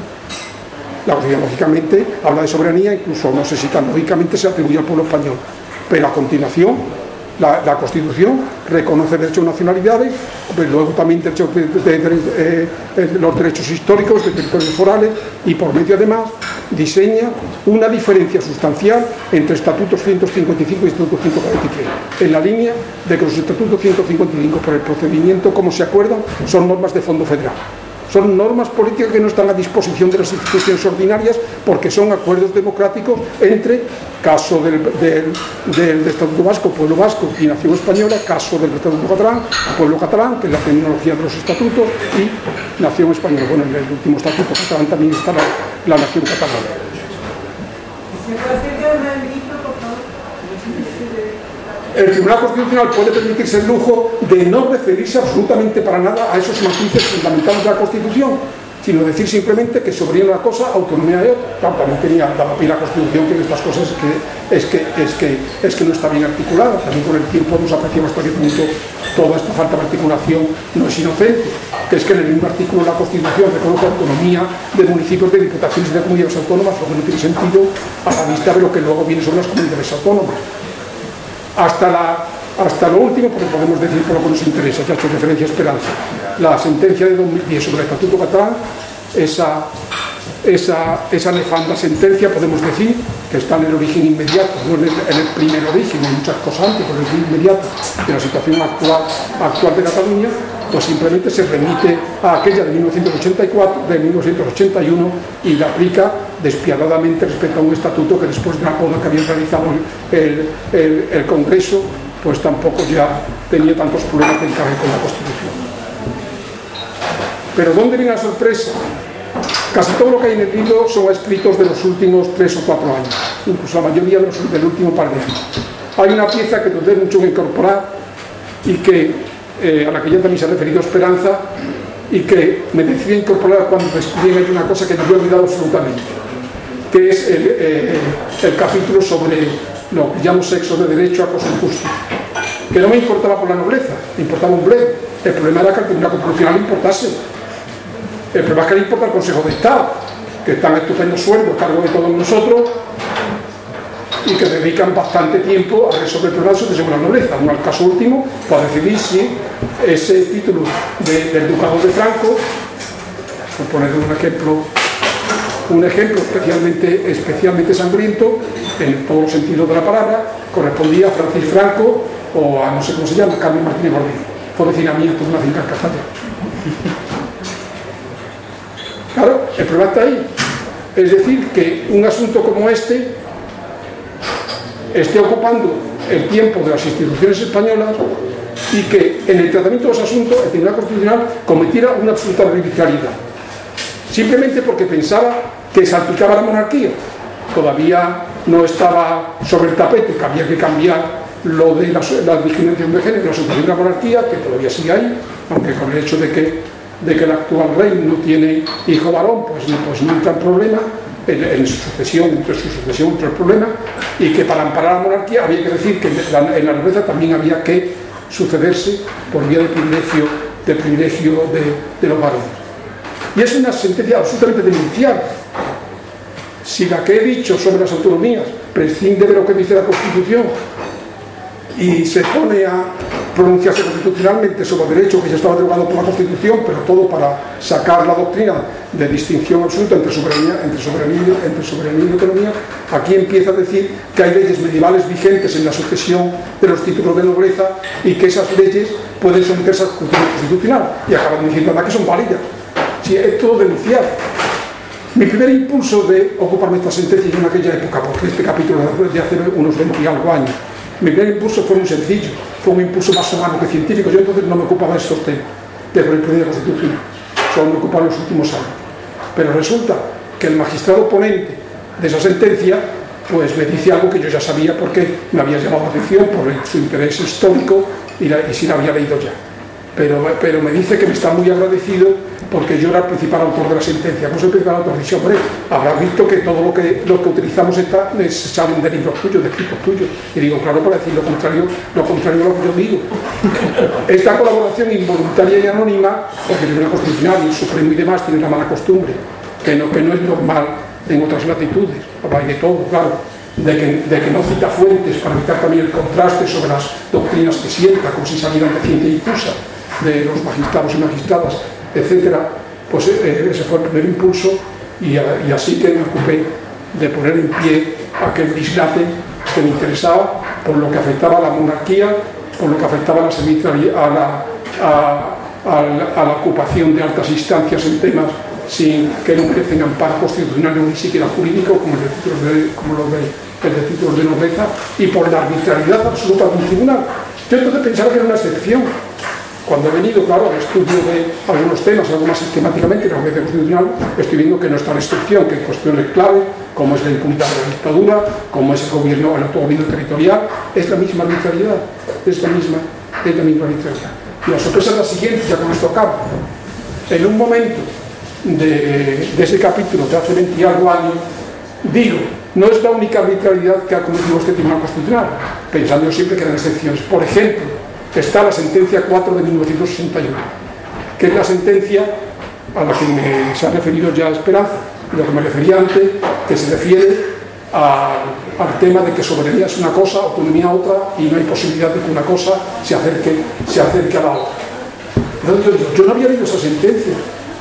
La Constitución, lógicamente, habla de soberanía, incluso no sé si tan lógicamente se atribuye al pueblo español, pero a continuación la, la Constitución reconoce derechos de nacionalidades, pero luego también derechos de, de, de, de, de, los derechos históricos de territorios forales, y por medio además diseña una diferencia sustancial entre estatutos ciento cincuenta y cinco y estatutos ciento cuarenta y tres, en la línea de que los estatutos ciento cincuenta y cinco, por el procedimiento como se acuerdan, son normas de fondo federal. Son normas políticas que no están a disposición de las instituciones ordinarias porque son acuerdos democráticos entre, caso del, del, del Estatuto Vasco, Pueblo Vasco y Nación Española, caso del Estatuto Catalán, Pueblo Catalán, que es la terminología de los estatutos, y Nación Española. Bueno, en el último Estatuto Catalán también está la, la Nación Catalana. El Tribunal Constitucional puede permitirse el lujo de no referirse absolutamente para nada a esos matices fundamentales de la Constitución, sino decir simplemente que soberanía una cosa, autonomía de otra. Claro, también tenía daba pie la Constitución que en estas cosas es que, es, que, es, que, es que no está bien articulada. También con el tiempo nos apreciamos hasta qué punto toda esta falta de articulación no es inocente, que es que en el mismo artículo de la Constitución reconoce autonomía de municipios, de diputaciones y de comunidades autónomas, lo que no tiene sentido a la vista de lo que luego viene sobre las comunidades autónomas. Hasta, la, hasta lo último, porque podemos decir por lo que nos interesa, ya he hecho referencia a Esperanza, la sentencia de dos mil diez sobre el Estatuto Catalán, esa, esa, esa nefanda sentencia, podemos decir, que está en el origen inmediato, no en el, en el primer origen, hay muchas cosas antes, pero en el origen inmediato de la situación actual, actual de Cataluña, pues simplemente se remite a aquella de mil novecientos ochenta y cuatro, de mil novecientos ochenta y uno, y la aplica despiadadamente respecto a un estatuto que después de la poda que había realizado el, el, el Congreso, pues tampoco ya tenía tantos problemas de encaje con la Constitución. Pero ¿dónde viene la sorpresa? Casi todo lo que hay en el libro son escritos de los últimos tres o cuatro años, incluso la mayoría de los, del último par de años. Hay una pieza que tardé mucho en incorporar y que Eh, a la que ya también se ha referido Esperanza, y que me decidí incorporar cuando descubrí que hay una cosa que me había olvidado absolutamente. que es el, eh, el capítulo sobre lo que llamo sexo de derecho, acoso y justicia, que no me importaba por la nobleza, me importaba un bledo. El problema era que al Tribunal Constitucional le importase. El problema es que le importa al Consejo de Estado, que están estupendos sueldos a cargo de todos nosotros y que dedican bastante tiempo a resolver problemas de sucesión de la nobleza. En el caso último, para decidir si ese título de, del Ducado de Franco, por poner un ejemplo, un ejemplo especialmente, especialmente sangriento, en todos los sentidos de la palabra, correspondía a Francis Franco o a no sé cómo se llama, Carmen Martínez Gordillo. Fue vecina mía, tuvo una finca en Castalla. Claro, el problema está ahí. Es decir, que un asunto como este esté ocupando el tiempo de las instituciones españolas y que en el tratamiento de los asuntos el Tribunal Constitucional cometiera una absoluta arbitrariedad, simplemente porque pensaba que salpicaba la monarquía. Todavía no estaba sobre el tapete, que había que cambiar lo de la, la discriminación de género, la sucesión de la monarquía, que todavía sigue ahí, aunque con el hecho de que, de que el actual rey no tiene hijo varón, pues, pues no entra en problema. En, en su sucesión, entre su sucesión entró el problema, y que para amparar a la monarquía había que decir que en la, en la nobleza también había que sucederse por vía de privilegio, de, privilegio de, de los varones. Y es una sentencia absolutamente denunciable. Si la que he dicho sobre las autonomías prescinde de lo que dice la Constitución y se pone a pronunciarse constitucionalmente sobre el derecho que ya estaba derogado por la Constitución, pero todo para sacar la doctrina de distinción absoluta entre soberanía, entre soberanía, entre soberanía y autonomía, aquí empieza a decir que hay leyes medievales vigentes en la sucesión de los títulos de nobleza y que esas leyes pueden someterse al escrutinio constitucional, y acaban diciendo nada que son válidas. Sí, es todo denunciar. Mi primer impulso de ocuparme esta sentencia en aquella época, porque este capítulo de hace unos veinte y algo años, mi primer impulso fue muy sencillo, fue un impulso más humano que científico. Yo entonces no me ocupaba de estos temas de jurisprudencia constitucional, solo me ocupaba en los últimos años. Pero resulta que el magistrado ponente de esa sentencia pues me dice algo que yo ya sabía porque me había llamado la atención por su interés histórico y, la, y si la había leído ya. Pero, pero me dice que me está muy agradecido porque yo era el principal autor de la sentencia. ¿Cómo es el principal autor? Dice, hombre, habrás visto que todo lo que, lo que utilizamos está, salen de libros tuyos, de escritos tuyos. Y digo, claro, para decir lo contrario, lo contrario a lo que yo digo. Esta colaboración involuntaria y anónima, porque el Tribunal Constitucional y el Supremo y demás tienen la mala costumbre, que no, que no es normal en otras latitudes, hay de todo, claro, de que, de que no cita fuentes para evitar también el contraste sobre las doctrinas que sienta, como si salieran de ciencia difusa, de los magistrados y magistradas, etcétera. Pues eh, ese fue el primer impulso, y, a, y así que me ocupé de poner en pie aquel dislate que me interesaba por lo que afectaba a la monarquía, por lo que afectaba a la, a la, a, a, la, a la ocupación de altas instancias en temas sin que no merecen amparo constitucional ni siquiera jurídico, como, el de títulos de, como los de, el de títulos de nobleza, y por la arbitrariedad absoluta de un tribunal. Yo entonces pensaba que era una excepción. Cuando he venido, claro, al estudio de algunos temas, algo más sistemáticamente, en la audiencia constitucional, estoy viendo que no está la excepción, que hay cuestiones clave, como es la impunidad de la dictadura, como es el gobierno, el autogobierno territorial, es la misma arbitrariedad, es la misma, es la misma arbitrariedad. Y la sorpresa es la siguiente, ya con esto acabo. En un momento de, de ese capítulo de hace veinte y algo años, digo, no es la única arbitrariedad que ha cometido este Tribunal Constitucional, pensando siempre que eran excepciones. Por ejemplo, está la sentencia cuatro de mil novecientos sesenta y uno, que es la sentencia a la que me, se ha referido ya Esperanza, y lo que me refería antes, que se refiere a, al tema de que soberanía es una cosa, autonomía otra, y no hay posibilidad de que una cosa se acerque, se acerque a la otra. Entonces yo digo, yo no había leído esa sentencia.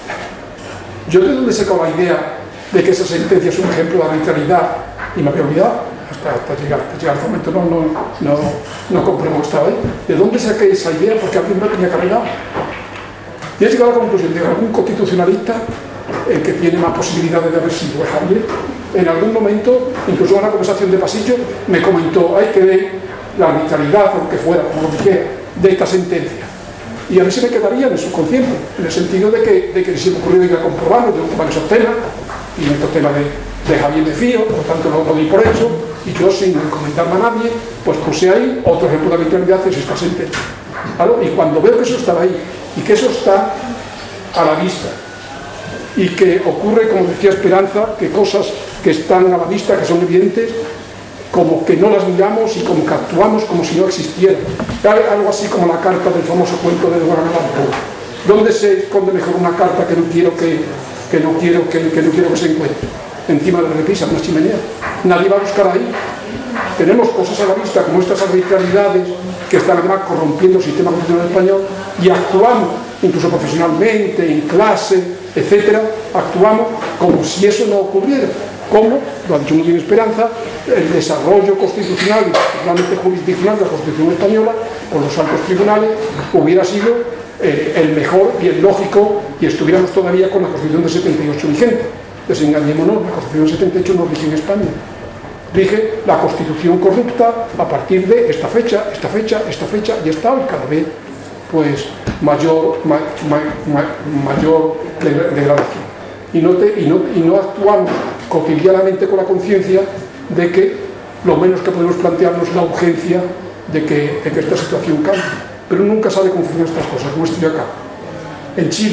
¿Yo de dónde he sacado la idea de que esa sentencia es un ejemplo de arbitrariedad? Y me había olvidado. Hasta, hasta, llegar, hasta llegar al momento no, no, no, no comprendo que estaba ahí. ¿De dónde saqué esa idea? Porque alguien me tenía cargado. Y he llegado a la conclusión de que algún constitucionalista, el que tiene más posibilidades de haber sido Javier, en algún momento, incluso en una conversación de pasillo, me comentó, hay que ver la arbitrariedad, aunque fuera, como lo dijera, de esta sentencia. Y a mí se me quedaría en el subconsciente, en el sentido de que, de que si me ocurrió ir a comprobarlo, yo ocupaba esos temas, y en estos temas de, de Javier de Fío, por lo tanto lo, lo di por hecho, y yo sin comentarme a nadie, pues puse ahí otro ejemplo de arbitrariedad, es esta sentencia. ¿Vale? Y cuando veo que eso estaba ahí, y que eso está a la vista, y que ocurre, como decía Esperanza, que cosas que están a la vista, que son evidentes, como que no las miramos y como que actuamos como si no existieran. Algo así como la carta del famoso cuento de Edgar Allan Poe. ¿Dónde se esconde mejor una carta que no quiero que, que, no quiero que, que no quiero que se encuentre? Encima de la repisa, en una chimenea. Nadie va a buscar ahí. Tenemos cosas a la vista como estas arbitrariedades que están además corrompiendo el sistema constitucional español, y actuamos, incluso profesionalmente, en clase, etcétera, actuamos como si eso no ocurriera. Como, lo ha dicho muy bien Esperanza, el desarrollo constitucional y particularmente jurisdiccional de la Constitución española, con los altos tribunales, hubiera sido eh, el mejor y el lógico, y estuviéramos todavía con la Constitución del setenta y ocho vigente. Desengañémonos, la Constitución del setenta y ocho no rige en España. Rige la Constitución corrupta a partir de esta fecha, esta fecha, esta fecha, y está hoy cada vez pues mayor, ma, ma, ma, mayor degradación. Y no, te, y, no, y no actuamos cotidianamente con la conciencia de que lo menos que podemos plantearnos es la urgencia de que, de que esta situación cambie. Pero nunca sabe cómo funcionan estas cosas, como estoy acá. En Chile,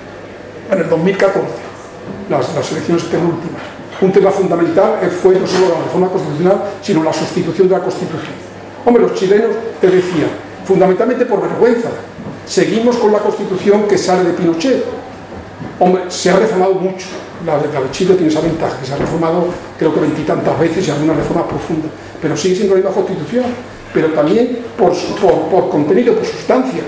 en el dos mil catorce, las, las elecciones penúltimas, un tema fundamental fue no solo la reforma constitucional, sino la sustitución de la Constitución. Hombre, los chilenos, te decía, fundamentalmente por vergüenza, seguimos con la Constitución que sale de Pinochet. Hombre, se ha reformado mucho. La de, la de Chile tiene esa ventaja, que se ha reformado creo que veintitantas veces y alguna reforma profunda, pero sigue siendo la misma Constitución, pero también por, por, por contenido, por sustancia.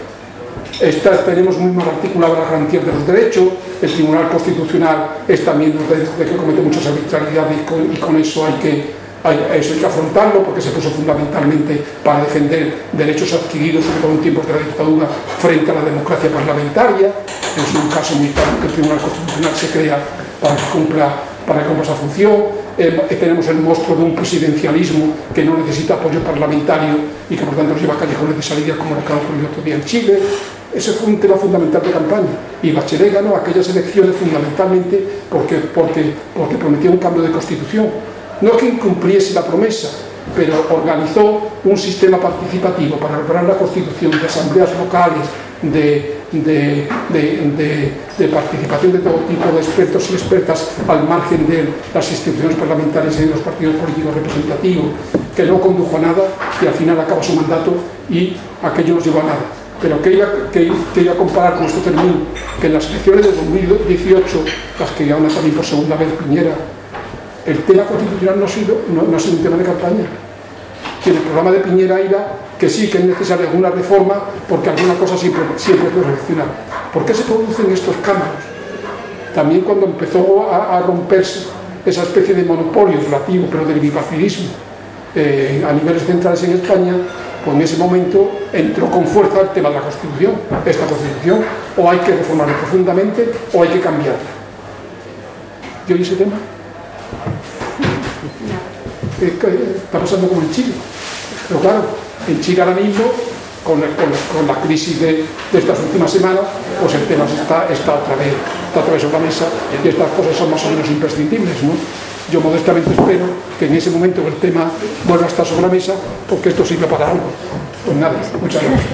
Esta, tenemos muy mal articulada las garantías de los derechos, el Tribunal Constitucional es también de, de que comete muchas arbitrariedades y con, y con eso hay que, hay, eso hay que afrontarlo, porque se puso fundamentalmente para defender derechos adquiridos, sobre todo en tiempos de la dictadura, frente a la democracia parlamentaria. Es un caso muy claro que el Tribunal Constitucional se crea para que cumpla, para que cumpla esa función. Eh, tenemos el monstruo de un presidencialismo que no necesita apoyo parlamentario y que por tanto nos lleva a callejones de salida, como lo que ha ocurrido otro día en Chile. Ese fue un tema fundamental de campaña, y Bachelet ganó aquellas elecciones fundamentalmente porque, porque, porque prometió un cambio de constitución. No que incumpliese la promesa, pero organizó un sistema participativo para preparar la constitución, de asambleas locales, de, de, de, de, de participación de todo tipo de expertos y expertas al margen de las instituciones parlamentarias y de los partidos políticos representativos, que no condujo a nada y al final acaba su mandato y aquello no llevó a nada. Pero que iba, que, que iba a comparar con esto termino, que en las elecciones de dos mil dieciocho, las que gana también por segunda vez Piñera, el tema constitucional no ha sido, no, no ha sido un tema de campaña. Que en el programa de Piñera era que sí, que es necesaria alguna reforma, porque alguna cosa siempre, siempre puede reaccionar. ¿Por qué se producen estos cambios? También cuando empezó a, a romperse esa especie de monopolio relativo, pero del bipartidismo, eh, a niveles centrales en España, pues en ese momento entró con fuerza el tema de la Constitución. Esta Constitución o hay que reformarla profundamente o hay que cambiarla. ¿Y hoy ese tema? Está pasando como en Chile. Pero claro, en Chile ahora mismo, con, el, con, con la crisis de, de estas últimas semanas, pues el tema está, está, otra vez, está otra vez sobre la mesa y estas cosas son más o menos imprescindibles, ¿no? Yo modestamente espero que en ese momento el tema vuelva a estar sobre la mesa, porque esto sirve para algo. Pues nada, muchas gracias.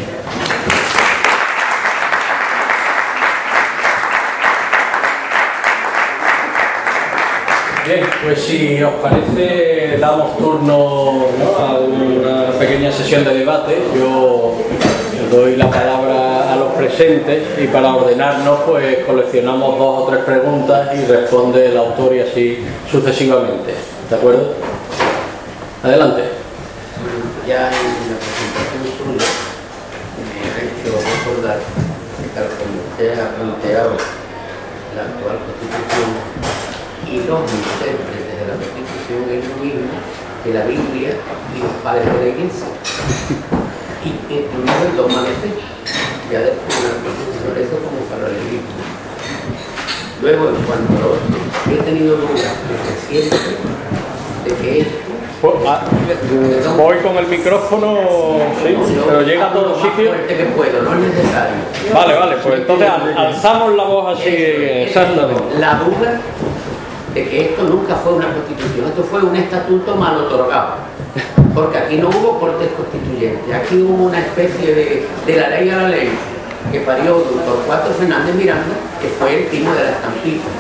Bien, pues si os parece, damos turno, ¿no?, a una pequeña sesión de debate. Yo doy la palabra a los presentes y para ordenarnos pues coleccionamos dos o tres preguntas y responde el autor y así sucesivamente. ¿De acuerdo? Adelante. Ya en la presentación suya me ha hecho recordar que tal como usted ha planteado la actual Constitución y los intérpretes de la Constitución es lo mismo que la Biblia y los padres de la Iglesia, y incluido el dogma de fe, ya después de la Constitución, eso como paralelismo. Luego, en cuanto a lo otro, yo he tenido dudas desde siempre de que esto... Voy con el micrófono, sí, pero llega a todos sitios. Que puedo, no es necesario. Vale, vale, pues entonces alzamos la voz así, exactamente. La duda de que esto nunca fue una constitución, esto fue un estatuto mal otorgado, porque aquí no hubo cortes constituyentes, aquí hubo una especie de, de la ley a la ley que parió Torcuato Fernández Miranda, que fue el timo de la estampita,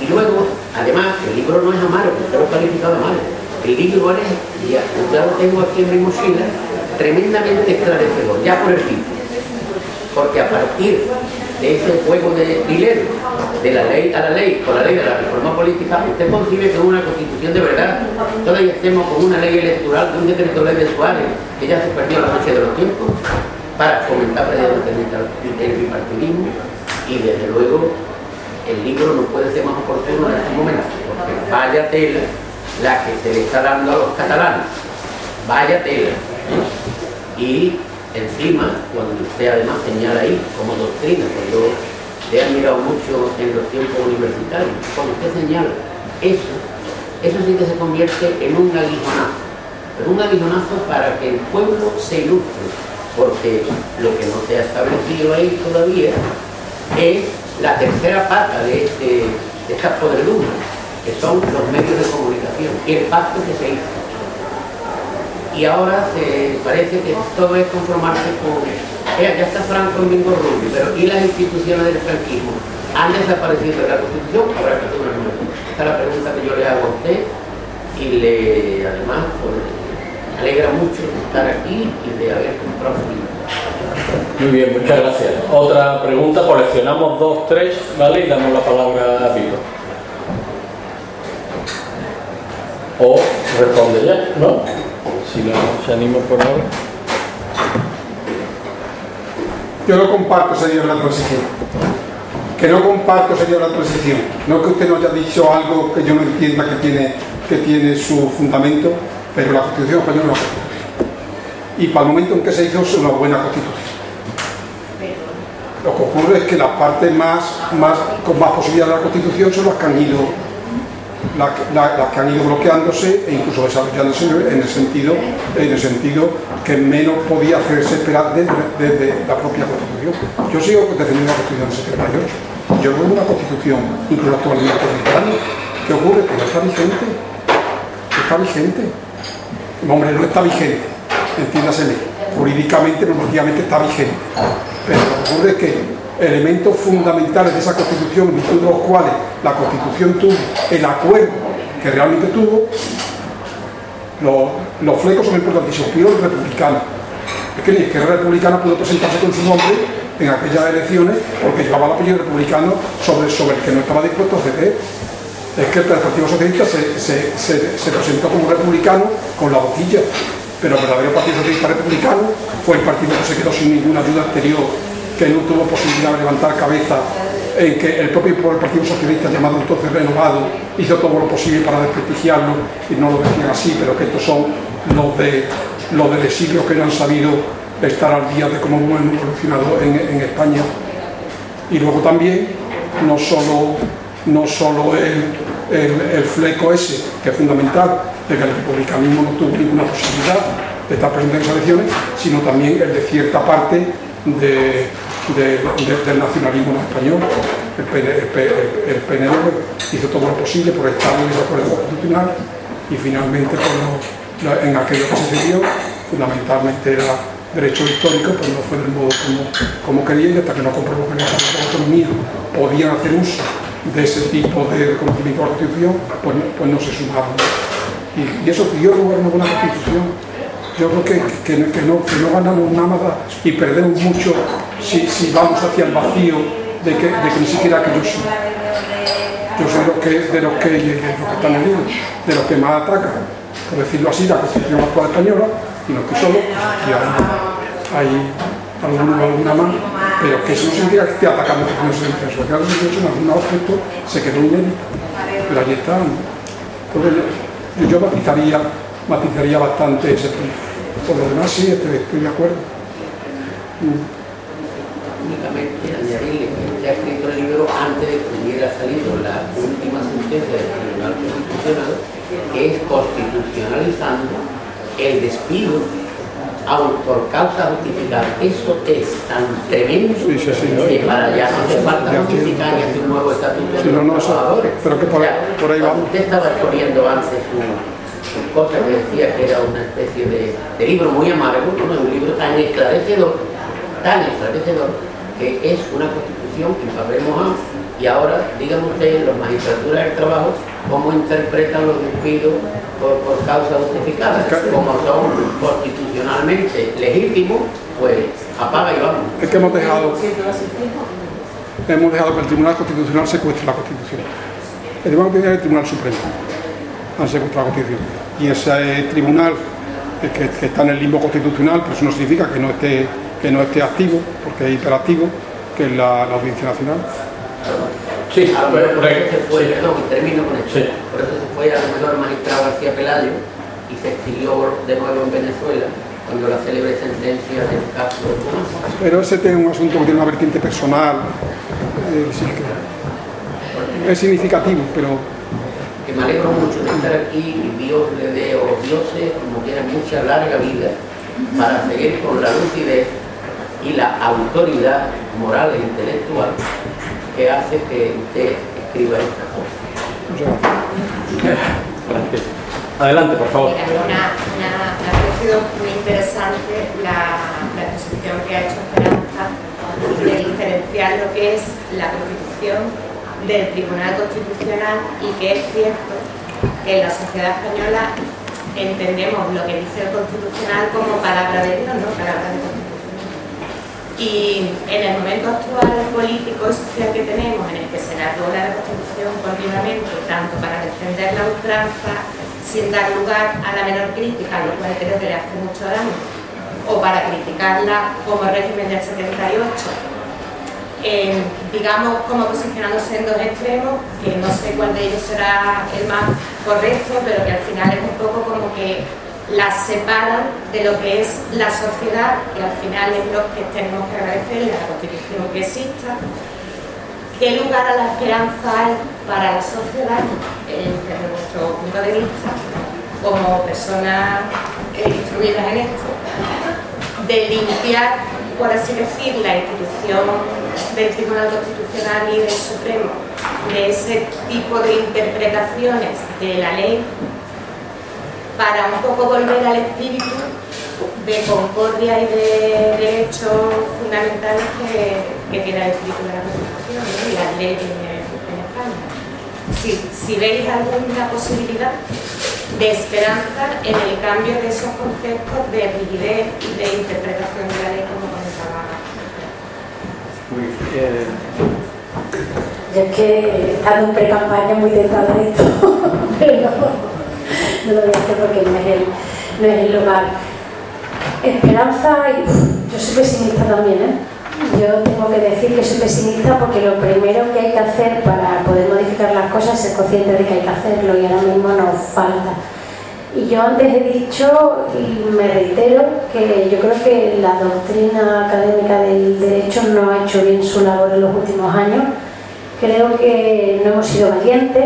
Y luego, además, el libro no es amargo, está calificado amargo. El libro es, ya, ya lo tengo aquí en mi mochila, tremendamente esclarecedor, ya por el título. Porque a partir de ese juego de hilero, de la ley a la ley, con la ley de la reforma política, usted concibe que es una constitución de verdad. Todavía estemos con una ley electoral, con un decreto ley de Suárez, que ya se perdió la noche de los tiempos, para fomentar precisamente el bipartidismo, y desde luego el libro no puede ser más oportuno en este momento, porque vaya tela la que se le está dando a los catalanes, vaya tela, ¿eh? Y encima, cuando usted además señala ahí como doctrina, que yo le he admirado mucho en los tiempos universitarios, cuando usted señala eso, eso sí que se convierte en un aguijonazo, en un aguijonazo para que el pueblo se ilustre, porque lo que no se ha establecido ahí todavía es la tercera pata de, este, de esta podredumbre, que son los medios de comunicación y el pacto que se hizo. Y ahora se parece que todo es conformarse con... Eh, ya está Franco en Mingo Rubio, pero ¿y las instituciones del franquismo? ¿Han desaparecido de la Constitución? Habrá que hacer una nueva. Esta es la pregunta que yo le hago a usted, y le, además pues, me alegra mucho estar aquí y de haber comprado su libro. Muy bien, muchas gracias. Otra pregunta, coleccionamos dos, tres, ¿vale? Y damos la palabra a Pico. O responde ya, ¿no? Si no se anima por ahora. Yo no comparto esa idea de la transición. Que no comparto esa idea de la transición. No que usted no haya dicho algo que yo no entienda que tiene, que tiene su fundamento, pero la Constitución española no es una Constitución. Y para el momento en que se hizo es una buena Constitución. Lo que ocurre es que las partes más, más, con más posibilidad de la Constitución son las que han ido, la, la, las que han ido bloqueándose e incluso desarrollándose en el sentido, en el sentido que menos podía hacerse esperar desde, desde la propia Constitución. Yo sigo defendiendo la Constitución del setenta y ocho. Yo veo una Constitución, incluso actualmente republicana. ¿Qué ocurre? Que no está vigente. Está vigente. Hombre, no está vigente. Entiéndaseme. Jurídicamente, normativamente está vigente. Pero lo que ocurre es que elementos fundamentales de esa Constitución, en virtud de los cuales la Constitución tuvo el acuerdo que realmente tuvo, los, los flecos son importantísimos. Primero, el republicano. Es que ni Izquierda Republicana pudo presentarse con su nombre en aquellas elecciones porque llevaba el apellido republicano sobre, sobre el que no estaba dispuesto a ceder. Es que el Partido Socialista se, se, se, se presentó como republicano con la boquilla, pero el verdadero Partido Socialista Republicano fue el partido que se quedó sin ninguna duda anterior, que no tuvo posibilidad de levantar cabeza, en que el propio Partido Socialista, llamado entonces Renovado, hizo todo lo posible para desprestigiarlo, y no lo decían así, pero que estos son los de los del exilio que no han sabido estar al día de cómo hemos evolucionado en, en España. Y luego también, no solo, no solo el, el, el fleco ese, que es fundamental, de que el republicanismo no tuvo ninguna posibilidad de estar presente en esas elecciones, sino también el de cierta parte de, de, de, del nacionalismo español. El, P N, el, P, el, el P N V hizo todo lo posible por estar en ese acuerdo constitucional y finalmente por lo, la, en aquello que se decidió, fundamentalmente era derecho histórico, pues no fue del modo como, como quería, y hasta que no comprobó que en esta autonomía podían hacer uso de ese tipo de reconocimiento de la Constitución, pues no, pues no se sumaron. Y, y eso dio lugar a una buena Constitución. Yo creo que, que, que, no, que no ganamos nada y perdemos mucho si, si vamos hacia el vacío de que, de que ni siquiera que yo soy. Yo soy lo que, de los que, de los que están en el libro, de los que más atacan, por decirlo así, la Constitución actual española, y no estoy solo, y hay, hay alguna, alguna más, pero que eso no significa que esté atacando la Constitución de la Constitución, en algún aspecto se quedó inédito, pero allí está. Entonces, yo, yo matizaría, matizaría bastante ese punto. Por lo demás, sí, estoy, estoy de acuerdo. Mm. Únicamente añadirle que usted ha escrito el libro antes de que hubiera salido la última sentencia del Tribunal Constitucional, que es constitucionalizando el despido aun por causa justificada. Eso es tan tremendo, sí, sí, sí, que no, para allá no hace falta justificar y hacer un nuevo estatuto sí, de los no, no, trabajadores. Pero que por, o sea, por ahí vamos. Usted estaba exponiendo antes una cosa que decía que era una especie de, de libro muy amargo, ¿no? Un libro tan esclarecedor, tan esclarecedor, que es una constitución en papel mojado, Y ahora, díganme ustedes, los magistraturas del trabajo, cómo interpretan los despidos por, por causa justificada. Como son constitucionalmente legítimos, pues apaga y vamos. Es que hemos dejado, hemos dejado que el Tribunal Constitucional secuestre la Constitución. El Tribunal Constitucional es el Tribunal Supremo. Han secuestrado la Constitución. Y ese tribunal que, que está en el limbo constitucional, pero eso no significa que no esté, que no esté activo, porque es hiperactivo, que es la, la Audiencia Nacional. Sí, ah, pero por eso se fue, perdón, termino con esto. Sí. Por eso se fue a lo mejor el magistrado García Pelayo y se exilió de nuevo en Venezuela cuando la célebre sentencia del Castro. Pero ese tiene un asunto que tiene una vertiente personal, eh, sí que es significativo, pero que me alegro mucho de estar aquí y Dios le dé a los dioses, como quieran, mucha larga vida para seguir con la lucidez y la autoridad moral e intelectual que hace que usted escriba estas cosas. Gracias. Adelante, por favor. Mira, una, una, me ha parecido muy interesante la, la exposición que ha hecho Esperanza de diferenciar lo que es la Constitución del Tribunal Constitucional, y que es cierto que en la sociedad española entendemos lo que dice el Constitucional como palabra de Dios, ¿no? Palabra de Constitución. Y en el momento actual político y social que tenemos, en el que se elabora la Constitución continuamente, tanto para defender la ultranza sin dar lugar a la menor crítica, lo cual creo que le hace mucho daño, o para criticarla como régimen del setenta y ocho, eh, digamos como posicionándose en dos extremos, que no sé cuál de ellos será el más correcto, pero que al final es un poco como que las separan de lo que es la sociedad, que al final es lo que tenemos que agradecerle a la Constitución que exista. ¿Qué lugar a la esperanza hay para la sociedad, eh, desde nuestro punto de vista, como personas eh, instruidas en esto, de limpiar, por así decir, la institución del Tribunal Constitucional y del Supremo de ese tipo de interpretaciones de la ley, para un poco volver al espíritu de concordia y de derechos fundamentales que, que tiene el espíritu de la Constitución, ¿no? Y las leyes en, en España? Si, si veis alguna posibilidad de esperanza en el cambio de esos conceptos de rigidez y de interpretación de la ley, como comentaba. Muy bien. Yo es que estando en pre-campaña muy tentada de esto, pero no. No lo voy a hacer porque no es el, no es el lugar. Esperanza, y uf, yo soy pesimista también, ¿eh? Yo tengo que decir que soy pesimista porque lo primero que hay que hacer para poder modificar las cosas es ser consciente de que hay que hacerlo, y ahora mismo nos falta. Y yo antes he dicho, y me reitero, que yo creo que la doctrina académica del derecho no ha hecho bien su labor en los últimos años. Creo que no hemos sido valientes,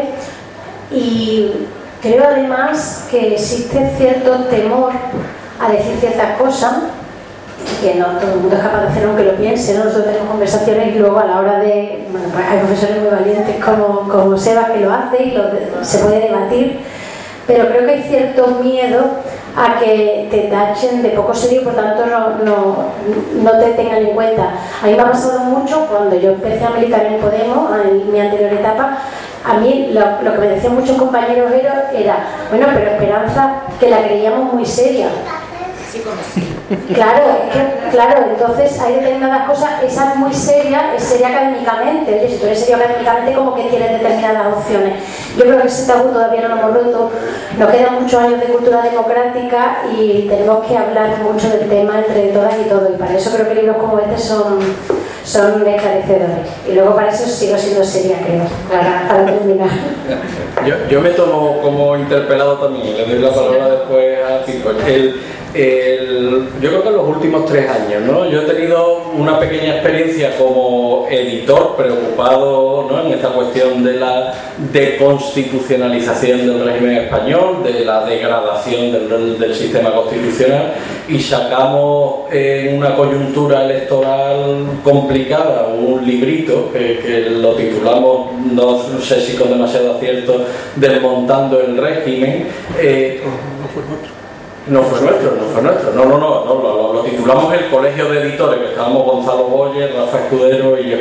y creo además que existe cierto temor a decir ciertas cosas, que no todo el mundo es capaz de hacer aunque lo piense, ¿no? Nosotros tenemos conversaciones y luego a la hora de... Bueno, pues hay profesores muy valientes como, como Seba, que lo hace y lo, se puede debatir, pero creo que hay cierto miedo a que te tachen de poco serio, por tanto no, no, no te tengan en cuenta. A mí me ha pasado mucho cuando yo empecé a militar en Podemos, en mi anterior etapa. A mí lo, lo que me decían muchos compañeros era, era, bueno, pero Esperanza, que la creíamos muy seria. Sí, como sí. Claro, es que, claro, entonces hay determinadas cosas, esa es muy seria, es seria académicamente. Oye, si tú eres serio académicamente, como que tienes determinadas opciones. Yo creo que ese tabú todavía no lo hemos roto, nos quedan muchos años de cultura democrática y tenemos que hablar mucho del tema entre todas y todos, y para eso creo que libros como este son, son esclarecedores. Y luego para eso sigo siendo seria, creo, para, para terminar. Yo, yo me tomo como interpelado también, le doy la palabra después a Pico. El, el, yo creo que en los últimos tres años, ¿no? Yo he tenido una pequeña experiencia como editor preocupado, ¿no?, en esta cuestión de la deconstitucionalización del régimen español, de la degradación del, del sistema constitucional, y sacamos en una coyuntura electoral complicada un librito que, que lo titulamos, no sé si con demasiado acierto, Desmontando el régimen. Eh, No fue nuestro, no fue nuestro. No, no, no, no lo, lo titulamos El Colegio de Editores, que estábamos Gonzalo Boyer, Rafa Escudero y yo.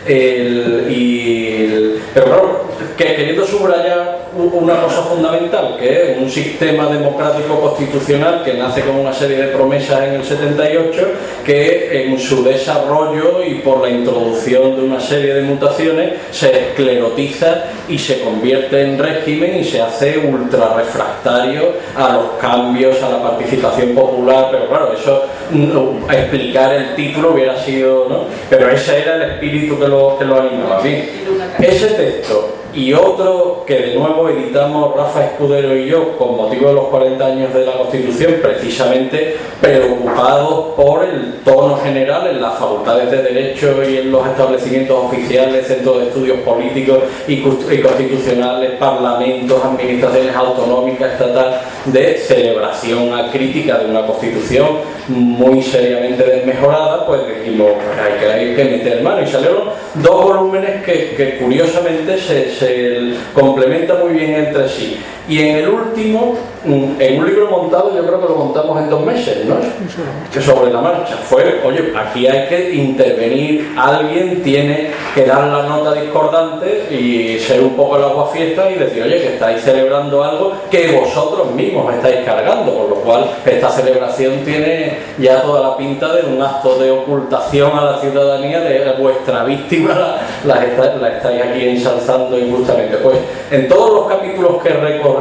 El, y el, pero claro, que queriendo subrayar una cosa fundamental, que es un sistema democrático constitucional que nace con una serie de promesas en el setenta y ocho, que en su desarrollo y por la introducción de una serie de mutaciones se esclerotiza y se convierte en régimen y se hace ultra refractario a los cambios, a la participación popular. Pero claro, eso, no, explicar el título hubiera sido, ¿no? Pero ese era el espíritu que lo, que lo animaba. Bien, ese texto y otro que de nuevo editamos Rafa Escudero y yo con motivo de los cuarenta años de la Constitución, precisamente preocupados por el tono general en las facultades de Derecho y en los establecimientos oficiales, centros de estudios políticos y constitucionales, parlamentos, administraciones autonómicas, estatal, de celebración acrítica de una Constitución muy seriamente desmejorada. Pues dijimos, pues hay que, hay que meter mano, y salieron dos volúmenes que, que curiosamente se, se complementan muy bien entre sí. Y en el último, en un libro montado, yo creo que lo montamos en dos meses, ¿no? Que sobre la marcha fue, oye, aquí hay que intervenir, alguien tiene que dar la nota discordante y ser un poco el aguafiesta y decir, oye, que estáis celebrando algo que vosotros mismos estáis cargando, por lo cual esta celebración tiene ya toda la pinta de un acto de ocultación a la ciudadanía de vuestra víctima, la, la, está, la estáis aquí ensalzando injustamente. Pues en todos los capítulos que recorrimos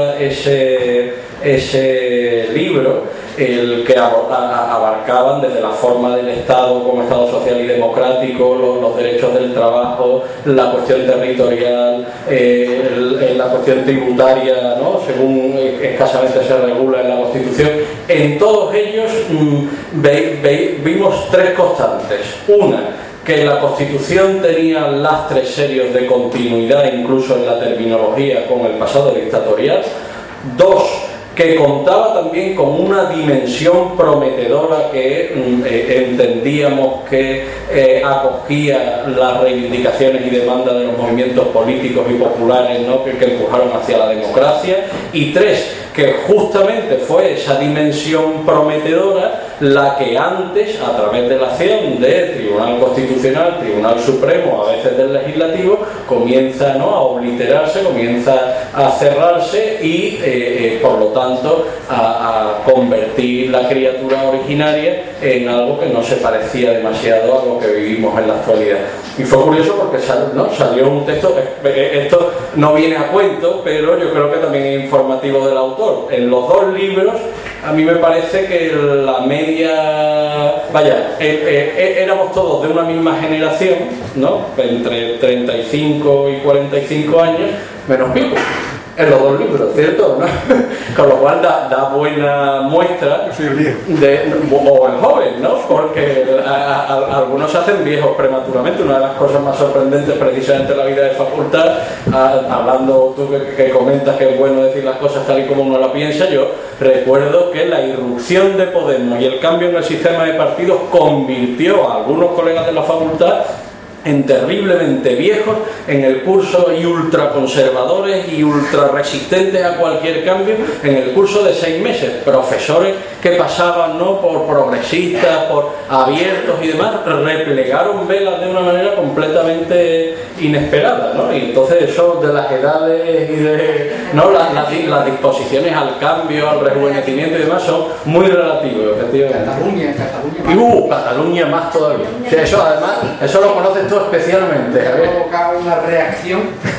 ese, ese libro, el que abarcaban desde la forma del Estado como Estado social y democrático, los, los derechos del trabajo, la cuestión territorial, eh, el, la cuestión tributaria, ¿no? Según escasamente se regula en la Constitución. En todos ellos mmm, ve, ve, vimos tres constantes. Una, que la Constitución tenía lastres serios de continuidad, incluso en la terminología, con el pasado dictatorial. Dos, que contaba también con una dimensión prometedora que eh, entendíamos que eh, acogía las reivindicaciones y demandas de los movimientos políticos y populares, ¿no? que, que empujaron hacia la democracia. Y tres, que justamente fue esa dimensión prometedora la que antes, a través de la acción del Tribunal Constitucional, Tribunal Supremo, a veces del Legislativo, comienza, ¿no?, a obliterarse, comienza a cerrarse y, eh, eh, por lo tanto, a, a convertir la criatura originaria en algo que no se parecía demasiado a lo que vivimos en la actualidad. Y fue curioso porque sal, ¿no? salió un texto, esto no viene a cuento, pero yo creo que también es informativo del autor. En los dos libros, a mí me parece que la media, vaya, eh, eh, éramos todos de una misma generación, ¿no? Entre treinta y cinco y cuarenta y cinco años, menos Pico, en los dos libros, ¿cierto? ¿No? Con lo cual da, da buena muestra de, o el joven, ¿no? Porque a, a, a, algunos se hacen viejos prematuramente. Una de las cosas más sorprendentes precisamente en la vida de facultad, a, hablando tú que, que comentas que es bueno decir las cosas tal y como uno la piensa, yo recuerdo que la irrupción de Podemos y el cambio en el sistema de partidos convirtió a algunos colegas de la facultad en terriblemente viejos en el curso y ultraconservadores y ultra resistentes a cualquier cambio en el curso de seis meses, profesores que pasaban, ¿no?, por progresistas, por abiertos y demás, replegaron velas de una manera completamente inesperada, ¿no? Y entonces eso de las edades y de, ¿no?, las, las, las disposiciones al cambio, al rejuvenecimiento y demás son muy relativos, efectivamente. Cataluña, Cataluña. Y uh, Cataluña más todavía. Sí, eso además, eso lo conoces tú especialmente. Ha provocado una reacción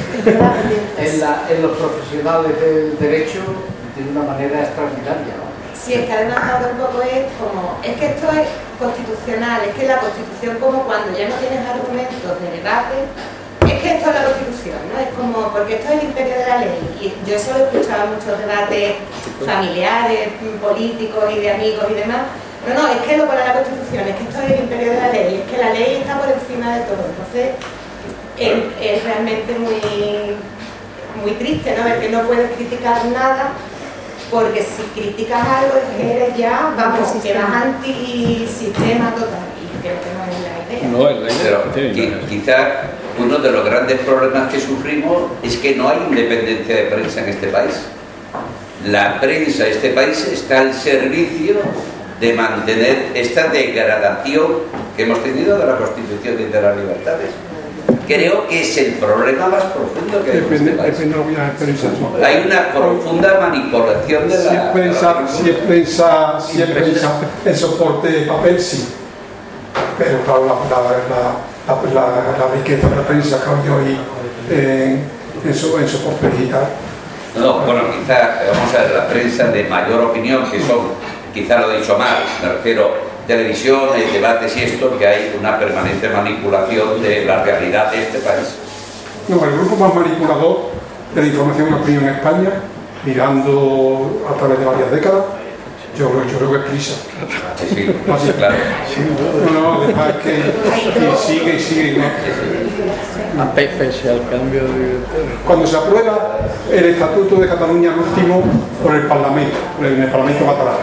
en, la, en los profesionales del derecho de una manera extraordinaria, ¿no? Sí, es que además ahora un poco es como, es que esto es constitucional, es que la Constitución, como cuando ya no tienes argumentos de debate, es que esto es la Constitución, ¿no? Es como, porque esto es el imperio de la ley. Y yo eso lo he escuchado en muchos debates familiares, políticos y de amigos y demás. No, no, es que lo para la Constitución, es que esto es el imperio de la ley, es que la ley está por encima de todo. Entonces, es, es realmente muy, muy triste, ¿no? Ver que no puedes criticar nada, porque si criticas algo es que eres ya, vamos, que vas anti-sistema total, y creo que no es la idea. No es la idea. Pero qui- quizá uno de los grandes problemas que sufrimos es que no hay independencia de prensa en este país. la prensa de este país está al servicio de mantener esta degradación que hemos tenido de la Constitución y de las libertades. Creo que es el problema más profundo que hay en este país. Hay una profunda manipulación de la... Si es prensa, si es prensa, si es prensa en soporte de papel, sí. Pero claro, la, la, la, la, la, la riqueza de la prensa cambió ahí en, en, so, en soporte digital. No, bueno, quizá, vamos a ver, la prensa de mayor opinión, que son, quizá lo he dicho mal, me refiero televisión, debates y esto, que hay una permanente manipulación de la realidad de este país. No, el grupo más manipulador de la información y la opinión en España, mirando a través de varias décadas, yo, yo creo que es Prisa. Sí, sí, sí, claro. No, no, además que, que sigue y sigue. ¿no? Pese al cambio de director. Cuando se aprueba el Estatuto de Cataluña, el último, por el Parlamento, en el Parlamento catalán,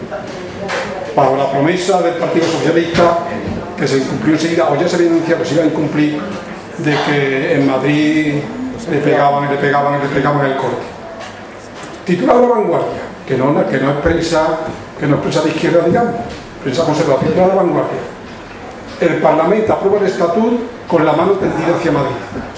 bajo la promesa del Partido Socialista, que se incumplió enseguida, o ya se había anunciado que se iba a incumplir, de que en Madrid le pegaban, le pegaban, le pegaban el corte. Titular de La Vanguardia, que no, que no es prensa, que no es prensa de izquierda, digamos, prensa conservadora, titular de La Vanguardia. El Parlamento aprueba el estatuto con la mano tendida hacia Madrid.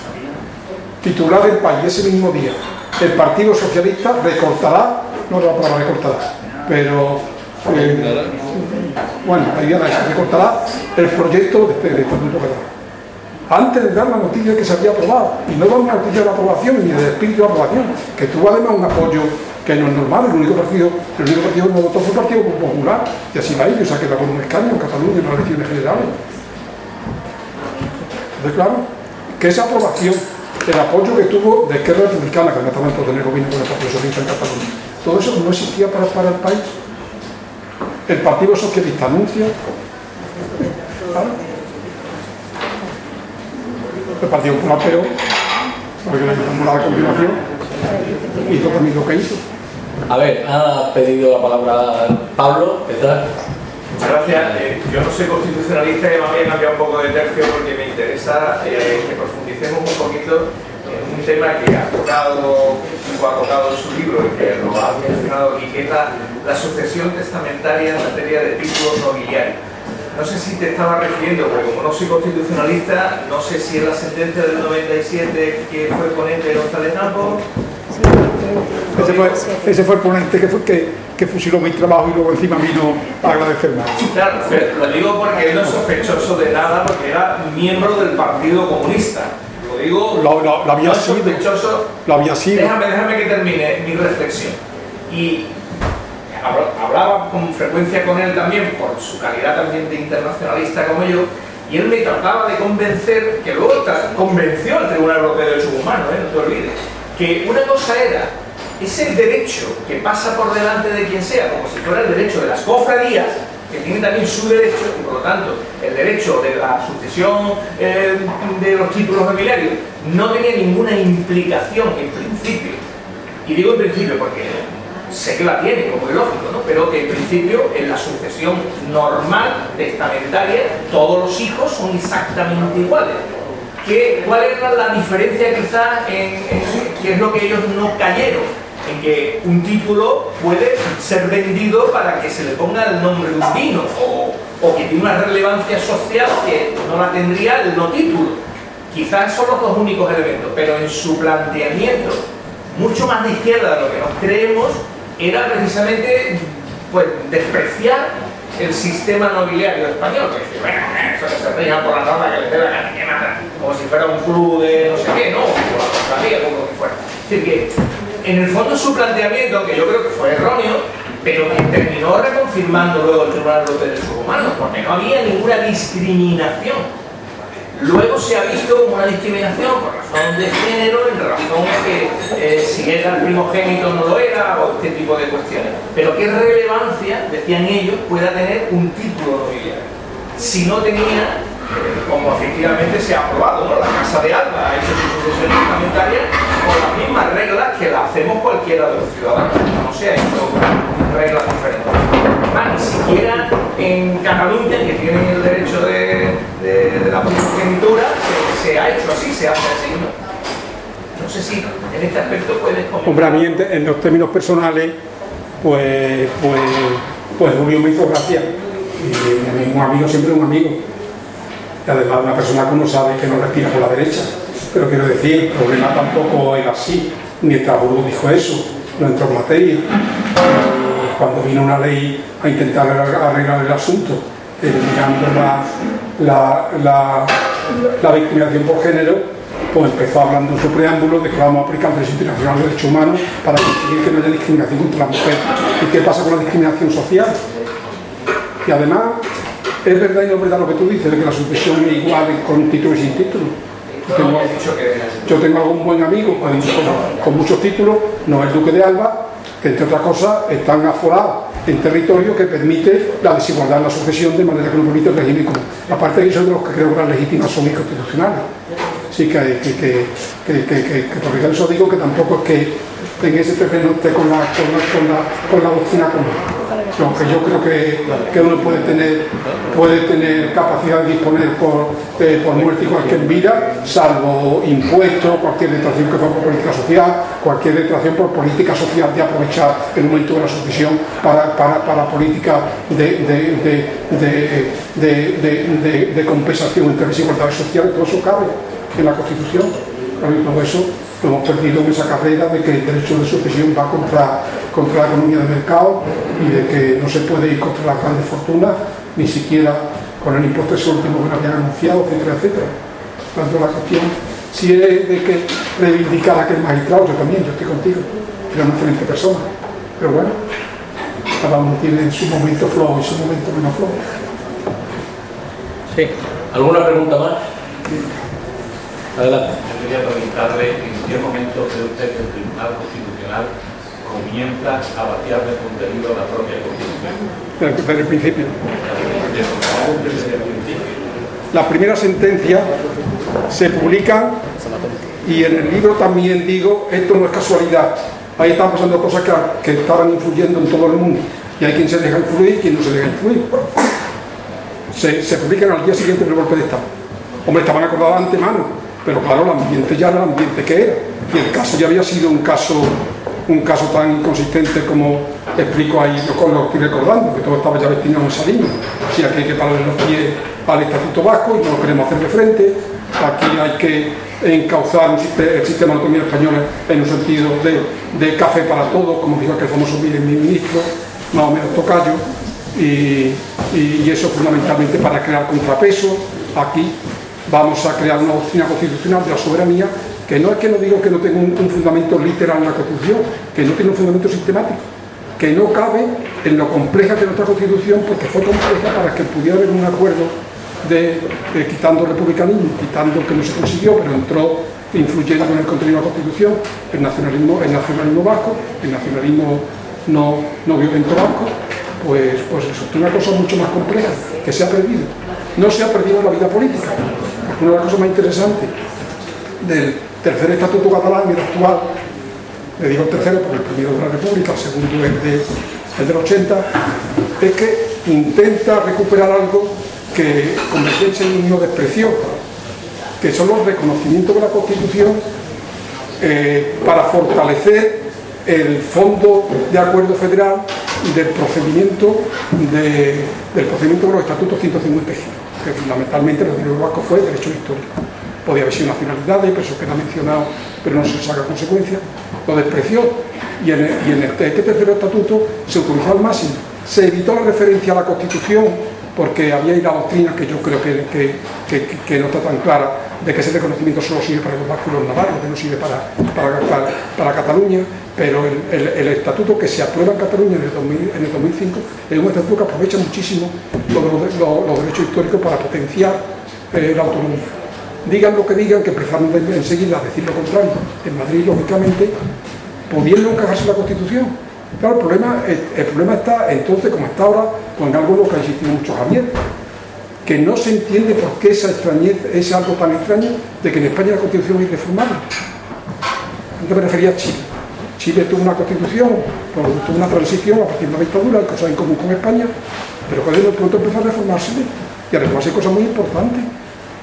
Titular del País, ese mismo día, el Partido Socialista recortará, no la palabra recortará, pero Eh, bueno, la idea es que recortará el proyecto de, de estatuto catalán antes de dar la noticia de que se había aprobado, y no da una noticia de la aprobación ni del espíritu de aprobación, que tuvo además un apoyo que no es normal. El único partido el único partido que no votó fue el Partido Popular, y así va ellos, se ha quedado con un escaño en Cataluña en las elecciones generales. Entonces, claro, que esa aprobación, el apoyo que tuvo de Esquerra Republicana, que no estaba en todo el gobierno con el Partido Socialista en Cataluña, todo eso no existía para, para el país. El Partido Socialista anuncia, ¿vale? El Partido Popular, pero porque la Popular a continuación hizo también lo que hizo. A ver, ha pedido la palabra Pablo, ¿qué tal? Muchas gracias. Eh, yo no soy constitucionalista y me voy a cambiar un poco de tercio porque me interesa eh, que profundicemos un poquito en un tema que ha tocado, o ha tocado en su libro y que lo ha mencionado aquí, que es la, la sucesión testamentaria en materia de títulos nobiliarios. No sé si te estaba refiriendo, porque como no soy constitucionalista, no sé si es la sentencia del noventa y siete que fue ponente de González Campos. Ese fue, ese fue el ponente que, fue, que, que fusiló mi trabajo y luego encima vino a agradecerme. Claro, lo digo porque él no es sospechoso de nada, porque era miembro del Partido Comunista. Lo digo, lo, lo, lo había no es sido, sospechoso. Lo había sido. Déjame, déjame que termine mi reflexión. Y hablaba con frecuencia con él también, por su calidad también de internacionalista como yo, y él me trataba de convencer, que luego convenció al Tribunal Europeo de Derechos Humanos, ¿eh? No te olvides, que una cosa era ese derecho que pasa por delante de quien sea, como si fuera el derecho de las cofradías, que tiene también su derecho, y por lo tanto el derecho de la sucesión eh, de los títulos nobiliarios no tenía ninguna implicación en principio, y digo en principio porque sé que la tiene, como es lógico, ¿no? Pero que en principio en la sucesión normal, testamentaria, todos los hijos son exactamente iguales. ¿Qué, ¿Cuál era la diferencia quizás en, en qué es lo que ellos no cayeron? En que un título puede ser vendido para que se le ponga el nombre de un vino, o, o que tiene una relevancia social que no la tendría el no título. Quizás son los dos únicos elementos, pero en su planteamiento, mucho más de izquierda de lo que nos creemos, era precisamente pues, despreciar el sistema nobiliario español, que dice, bueno, eso que se rijan por la norma que les dé la gana, que nada, como si fuera un club de no sé qué, ¿no? O la cofradía, como lo que fuera. Es decir, que en el fondo su planteamiento, que yo creo que fue erróneo, pero que terminó reconfirmando luego el Tribunal Europeo de Derechos Humanos, porque no había ninguna discriminación. Luego se ha visto como una discriminación por razón de género, en razón de que eh, si era el primogénito no lo era, o este tipo de cuestiones. Pero ¿qué relevancia, decían ellos, pueda tener un título nobiliario? Si no tenía, eh, como efectivamente se ha aprobado, ¿no? La Casa de Alba ha hecho su sucesión testamentaria con las mismas reglas que la hacemos cualquiera de los ciudadanos, no se ha hecho reglas diferentes. Más, ni siquiera en Cataluña, que tienen el derecho de, de, de la primogenitura, se, se ha hecho así, se hace así, ¿no? No sé si en este aspecto puedes comentar. Hombre, a mí en, en los términos personales, pues, pues, pues Julio me hizo gracia. Y un amigo siempre es un amigo. Y además una persona que uno sabe que no respira por la derecha. Pero quiero decir, el problema tampoco era así. Ni Estrasburgo dijo eso, no entró en materia. Y cuando vino una ley a intentar arreglar el asunto, eliminando la, la, la, la discriminación por género, pues empezó hablando en su preámbulo de que vamos a aplicar el derecho internacional de derechos humanos para conseguir que no haya discriminación contra la mujer. ¿Y qué pasa con la discriminación social? Y además, es verdad y no es verdad lo que tú dices, de que la sucesión es igual con título y sin título. Yo tengo, yo tengo algún buen amigo con, con, con muchos títulos, no el duque de Alba, que entre otras cosas están aforados en territorio que permite la desigualdad en la sucesión de manera que no permite el régimen común. Aparte de eso, de los que creo que las legítimas son inconstitucionales. Sí, que, que, que, que, que, que, que por eso digo que tampoco es que en ese terreno esté con la, con la, con la, con la doctrina común. Aunque yo creo que, que uno puede tener, puede tener capacidad de disponer por, eh, por muerte y cualquier vida, salvo impuestos, cualquier detracción que fue por política social, cualquier detracción por política social de aprovechar el momento de la sucesión para, para, para política de, de, de, de, de, de, de, de compensación entre desigualdades sociales. Todo eso cabe en la Constitución. Y todo eso lo hemos perdido en esa carrera de que el derecho de sucesión va contra, contra la economía de mercado y de que no se puede ir contra las grandes fortunas, ni siquiera con el impuesto ese último que nos habían anunciado, etcétera, etcétera. Tanto la cuestión, si es de que reivindicar a aquel magistrado, yo también, yo estoy contigo, era una excelente persona, pero bueno, cada uno tiene su momento flojo y su momento menos flojo. Sí, ¿alguna pregunta más? Adelante. Yo quería preguntarle en qué momento cree usted que el Tribunal Constitucional comienza a vaciar de contenido la propia Constitución. Desde el principio. Desde el principio. Las primeras sentencias se publican y en el libro también digo, esto no es casualidad. Ahí están pasando cosas que, que estaban influyendo en todo el mundo. Y hay quien se deja influir y quien no se deja influir. Se, se publican al día siguiente del golpe de Estado. Hombre, estaban acordados de antemano. Pero claro, el ambiente ya era el ambiente que era. Y el caso ya había sido un caso un caso tan inconsistente como explico ahí, lo, lo estoy recordando, que todo estaba ya destinado a esa línea. O sea, que hay que pararle los pies al Estatuto Vasco y no lo queremos hacer de frente. Aquí hay que encauzar un sistema, el sistema de autonomía española en un sentido de, de café para todos, como dijo aquel famoso ministro, más o menos tocayo, y, y, y eso fundamentalmente para crear contrapeso. Aquí vamos a crear una doctrina constitucional de la soberanía que no es que no digo que no tenga un, un fundamento literal en la Constitución, que no tiene un fundamento sistemático, que no cabe en lo compleja que es nuestra Constitución, porque fue compleja para que pudiera haber un acuerdo de, de quitando el republicanismo, quitando que no se consiguió, pero entró influyendo en el contenido de la Constitución, el nacionalismo, el nacionalismo vasco, el nacionalismo no, no violento vasco, pues, pues eso es una cosa mucho más compleja, que se ha perdido. No se ha perdido en la vida política, porque una de las cosas más interesantes del tercer estatuto catalán y el actual, le digo el tercero porque el primero de la República, el segundo es de, el del ochenta, es que intenta recuperar algo que Convergencia y Unión despreció, que son los reconocimientos de la Constitución eh, para fortalecer el fondo de acuerdo federal del procedimiento de, del procedimiento de los estatutos ciento cincuenta y cinco, que fundamentalmente lo que el vasco fue derecho histórico. Podía haber sido nacionalidades, pero eso queda mencionado, pero no se saca consecuencia. Lo despreció y en, el, y en este, este tercer estatuto se utilizó al máximo. Se evitó la referencia a la Constitución porque había ahí la doctrina que yo creo que, que, que, que no está tan clara, de que ese reconocimiento solo sirve para los vascos y los navarros, que no sirve para, para, para, para Cataluña, pero el, el, el estatuto que se aprueba en Cataluña en el, dos mil, en el dos mil cinco es un estatuto que aprovecha muchísimo los, los, los, los derechos históricos para potenciar eh, la autonomía. Digan lo que digan, que empezaron enseguida a decir lo contrario en Madrid, lógicamente, pudiendo encajarse la Constitución. Claro, el problema, el, el problema está entonces, como está ahora, con algo en lo que ha insistido mucho Javier, que no se entiende por qué esa extrañez es algo tan extraño de que en España la Constitución es reformable. Antes me refería a Chile. Chile tuvo una Constitución, tuvo una transición a partir de una dictadura, cosas en común con España, pero que de pronto empezó a reformarse y a reformarse cosas muy importantes.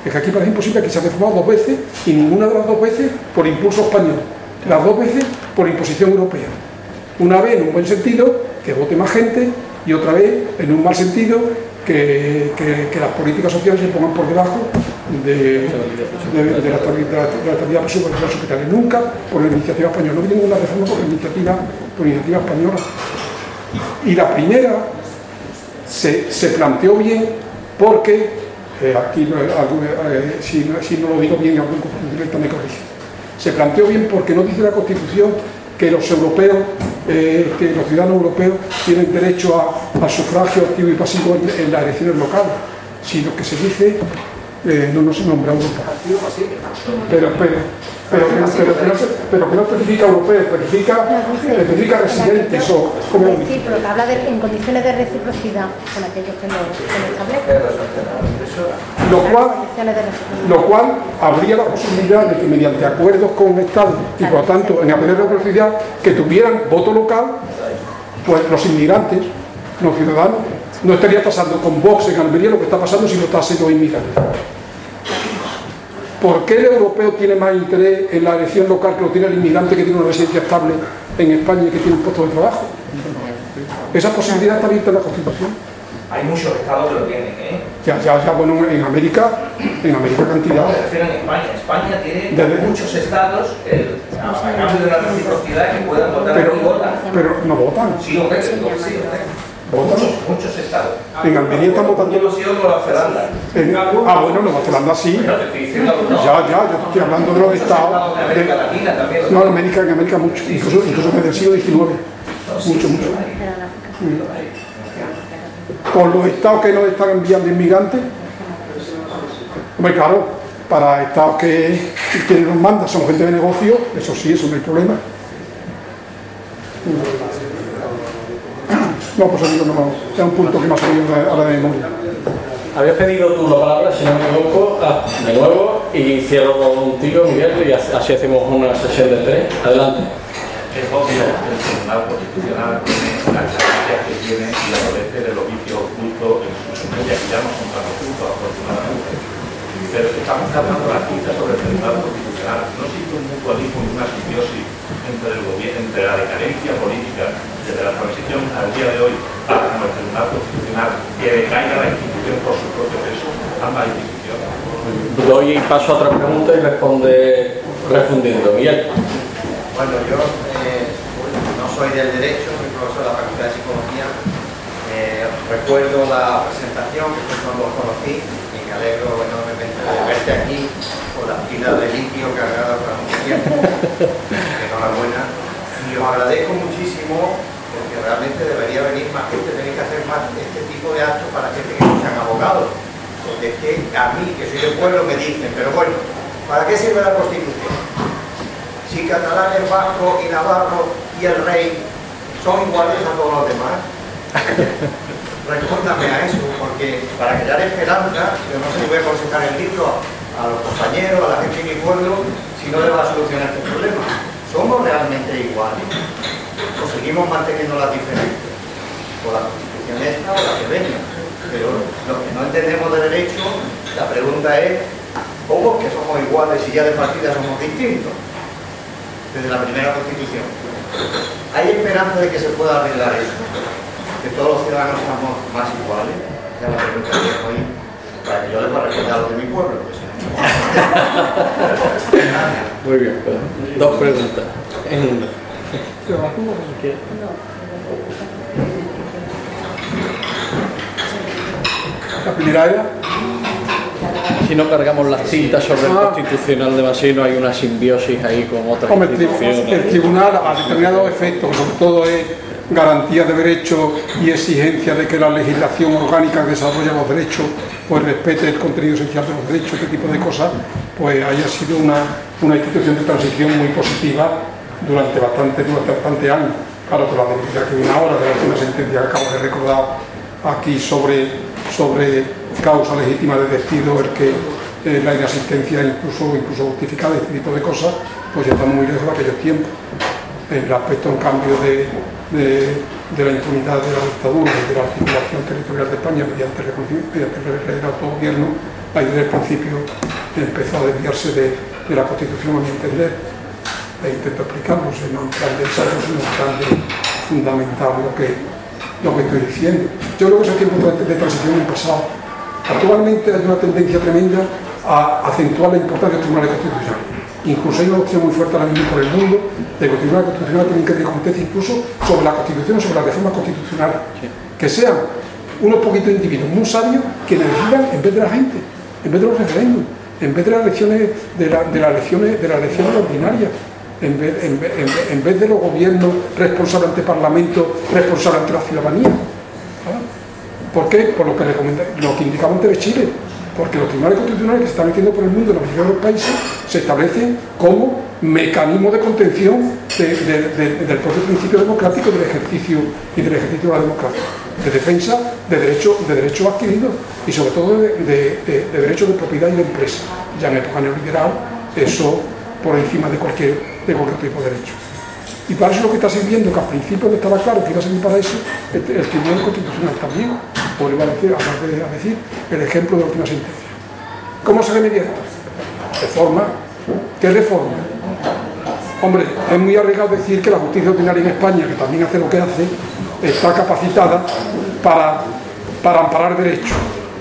Es que aquí parece imposible que se ha reformado dos veces y ninguna de las dos veces por impulso español. Las dos veces por imposición europea. Una vez en un buen sentido, que vote más gente, y otra vez en un mal sentido, que, que, que las políticas sociales se pongan por debajo de, de, de la estabilidad presupuestaria. Nunca por la iniciativa española. No hay ninguna reforma por la iniciativa, por la iniciativa española. Y la primera se, se planteó bien porque, eh, aquí eh, si, si no lo digo bien, algún constitucionalista me corrige. Se planteó bien porque no dice la Constitución que los europeos, eh, que los ciudadanos europeos tienen derecho a, a sufragio activo y pasivo en, en las elecciones locales, sino que se dice, eh, no, no se nombra Europa. Pero, pero, pero, pero, pero, pero, pero que no especifica europeo, especifica, especifica residentes o como recíproca, que habla de, en condiciones de reciprocidad con aquellos que lo, que lo establecen. Lo cual, lo cual habría la posibilidad de que mediante acuerdos con Estados y por lo tanto en acuerdos de reciprocidad que tuvieran voto local, pues los inmigrantes, los ciudadanos, no estaría pasando con Vox en Almería lo que está pasando si votasen los inmigrantes. ¿Por qué el europeo tiene más interés en la elección local que lo tiene el inmigrante que tiene una residencia estable en España y que tiene un puesto de trabajo? Esa posibilidad está abierta en la Constitución. Hay muchos estados que lo tienen, ¿eh? Ya, ya, ya, bueno, en América, en América cantidad. Me refiero en España. España tiene Desde... muchos estados, el, a, a cambio de la reciprocidad, que puedan votar pero, y votan. Pero no votan. Sí, hombre, sí, hombre, sí, ¿Votan? Muchos, muchos estados. En Almería están votando. Yo he sido Nueva Zelanda. En, ah, bueno, Nueva Zelanda sí. Pero te estoy diciendo, no. Ya, ya, yo estoy hablando de los estados. De América Latina también. No, en América, en América mucho, incluso, incluso desde el siglo diecinueve. Mucho, mucho. Con los estados que nos están enviando inmigrantes, hombre, claro, para estados que quienes nos mandan son gente de negocio, eso sí, eso no hay problema. No, pues digo, no, es un punto que me ha salido ahora de memoria. Habías pedido tú la palabra, si no me equivoco, ah, de nuevo, y cierro contigo, Miguel, y así hacemos una sesión de tres. Adelante. Es obvio que el Tribunal Constitucional tiene las carencias que tiene y adolece del oficio oculto en sus sentencias, que ya no son tan ocultos, afortunadamente. Pero estamos hablando de la cita sobre el Tribunal Constitucional. No existe un mutualismo y una simbiosis entre, el gobierno, entre la decadencia política desde la transición al día de hoy hasta el Tribunal Constitucional, que decaiga la institución por su propio peso, ambas instituciones. Doy paso a otra pregunta y responde refundiendo. Miguel. Bueno, yo eh, no soy del derecho, soy profesor de la Facultad de Psicología. Eh, recuerdo la presentación, que fue cuando os conocí, y me alegro enormemente de verte aquí con las pilas de litio cargadas para mucho tiempo. Enhorabuena. Y os agradezco muchísimo, porque realmente debería venir más gente, tenéis que hacer más este tipo de actos para gente que no sean abogados. Porque es que a mí, que soy del pueblo, me dicen, pero bueno, ¿para qué sirve la Constitución? Si catalanes, vascos y navarros y el rey son iguales a todos los demás. Respóndame a eso, porque para crear esperanza, yo no sé si voy a aconsejar el libro a, a los compañeros, a la gente de mi pueblo, si no le va a solucionar este problema. ¿Somos realmente iguales? ¿O seguimos manteniendo las diferencias? O la Constitución esta o la que venga. Pero los que no entendemos de derecho, la pregunta es, ¿cómo que somos iguales si ya de partida somos distintos? Desde la primera Constitución. ¿Hay esperanza de que se pueda arreglar eso? Que todos los ciudadanos seamos más iguales. Ya la pregunta que hoy, para que yo les pueda recordar lo de mi pueblo. Que si no... Muy bien, pues, dos preguntas. En... La primera era... Si no cargamos las cintas sobre el Ah. Constitucional de Masino, hay una simbiosis ahí con otras Hombre, el, instituciones. el tribunal a determinados efectos, sobre todo es garantía de derechos y exigencia de que la legislación orgánica que desarrolla los derechos pues respete el contenido esencial de los derechos, este tipo de cosas, pues haya sido una, una institución de transición muy positiva durante bastante, durante bastante años. Claro, con la debilidad que viene ahora, de una sentencia que acabo de recordar aquí sobre, sobre causa legítima de despido, el que eh, la inasistencia incluso, incluso justificada, este tipo de cosas, pues ya estamos muy lejos de aquellos tiempos. El aspecto, en cambio, de, de, de la impunidad de la dictadura y de la articulación territorial de España mediante el reconocimiento, mediante el autogobierno, ahí desde el principio empezó a desviarse de, de la Constitución, a mi entender, e intento explicarlo, no en plan de ensayo, sino en plan de fundamentar lo que, lo que estoy diciendo. Yo creo que esos tiempos de transición han pasado. Actualmente hay una tendencia tremenda a acentuar la importancia de los tribunales constitucionales. Incluso hay una opción muy fuerte ahora mismo por el mundo de que los tribunales constitucionales tienen que tener competencia incluso sobre la Constitución o sobre las reformas constitucionales. Que sean unos poquitos individuos muy sabios que decidan en vez de la gente, en vez de los referéndums, en vez de las elecciones de, la, de las elecciones de las elecciones ordinarias, en vez, en, en, en vez de los gobiernos responsables ante el Parlamento, responsables ante la ciudadanía. ¿Ah? ¿Por qué? Por lo que, lo que indicaba antes de Chile. Porque los tribunales constitucionales que se están metiendo por el mundo en la mayoría de los países se establecen como mecanismo de contención de, de, de, del propio principio democrático del ejercicio y del ejercicio de la democracia, de defensa de derechos de derechos adquiridos y sobre todo de, de, de, de derechos de propiedad y de empresa. Ya en época neoliberal eso por encima de cualquier, de cualquier tipo de derecho. Y para eso es lo que está sirviendo, que al principio no estaba claro que iba a servir para eso el, el Tribunal Constitucional también, o le iba a decir, a decir el ejemplo de la última sentencia. ¿Cómo se remedia esto? Reforma. ¿Qué reforma? Hombre, es muy arriesgado decir que la justicia ordinaria en España, que también hace lo que hace, está capacitada para, para amparar derechos.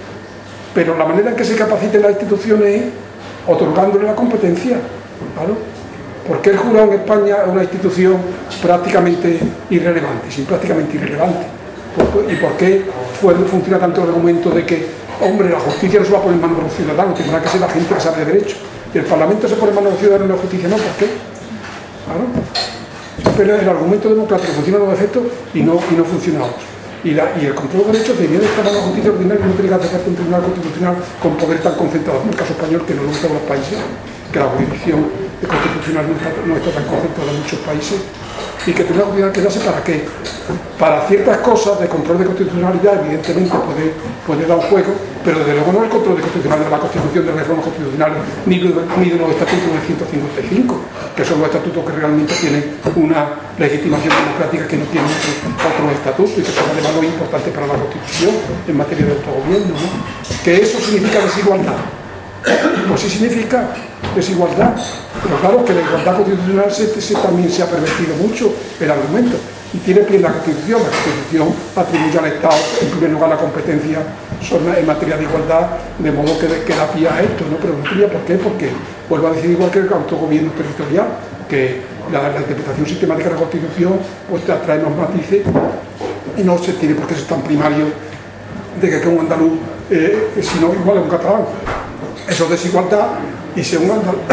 Pero la manera en que se capaciten las instituciones es otorgándole la competencia, ¿claro? ¿Por qué el jurado en España es una institución prácticamente irrelevante? Sí, prácticamente irrelevante. ¿Y por qué funciona tanto el argumento de que, hombre, la justicia no se va a poner en manos de los ciudadanos, tendrá que ser la gente que sabe de derecho? Y el Parlamento se pone en manos de los ciudadanos y la justicia no, ¿por qué? Claro. Pero el argumento democrático funciona a los efectos y no, y no funciona a otros. Y, la, y el control de derechos debería de estar en la justicia ordinaria y no tiene que hacer un tribunal constitucional con poder tan concentrado, en el caso español, que no lo es en todos los países, que la jurisdicción constitucional no está, no está tan concentrada en muchos países, y que tiene que quedarse para qué. Para ciertas cosas de control de constitucionalidad, evidentemente puede, puede dar un juego, pero desde luego no el control de constitucionalidad de la Constitución, de las reformas constitucionales, ni de, ni de los estatutos del ciento cincuenta y cinco, que son los estatutos que realmente tienen una legitimación democrática que no tienen otros estatutos y que son además muy importantes para la Constitución en materia de autogobierno, ¿no? Que eso significa desigualdad. Pues sí significa desigualdad, pero claro que la igualdad constitucional se, se, también se ha pervertido mucho el argumento y tiene pie en la Constitución. La Constitución atribuye al Estado en primer lugar la competencia en materia de igualdad, de modo que, que da pie a esto, ¿no? Pero no tenía por qué, porque vuelvo a decir igual que el autogobierno territorial, que la, la interpretación sistemática de la Constitución pues trae más matices y no se tiene por qué ser tan primario de que, que un andaluz eh, si no igual a un catalán. Eso es desigualdad, y si un andaluz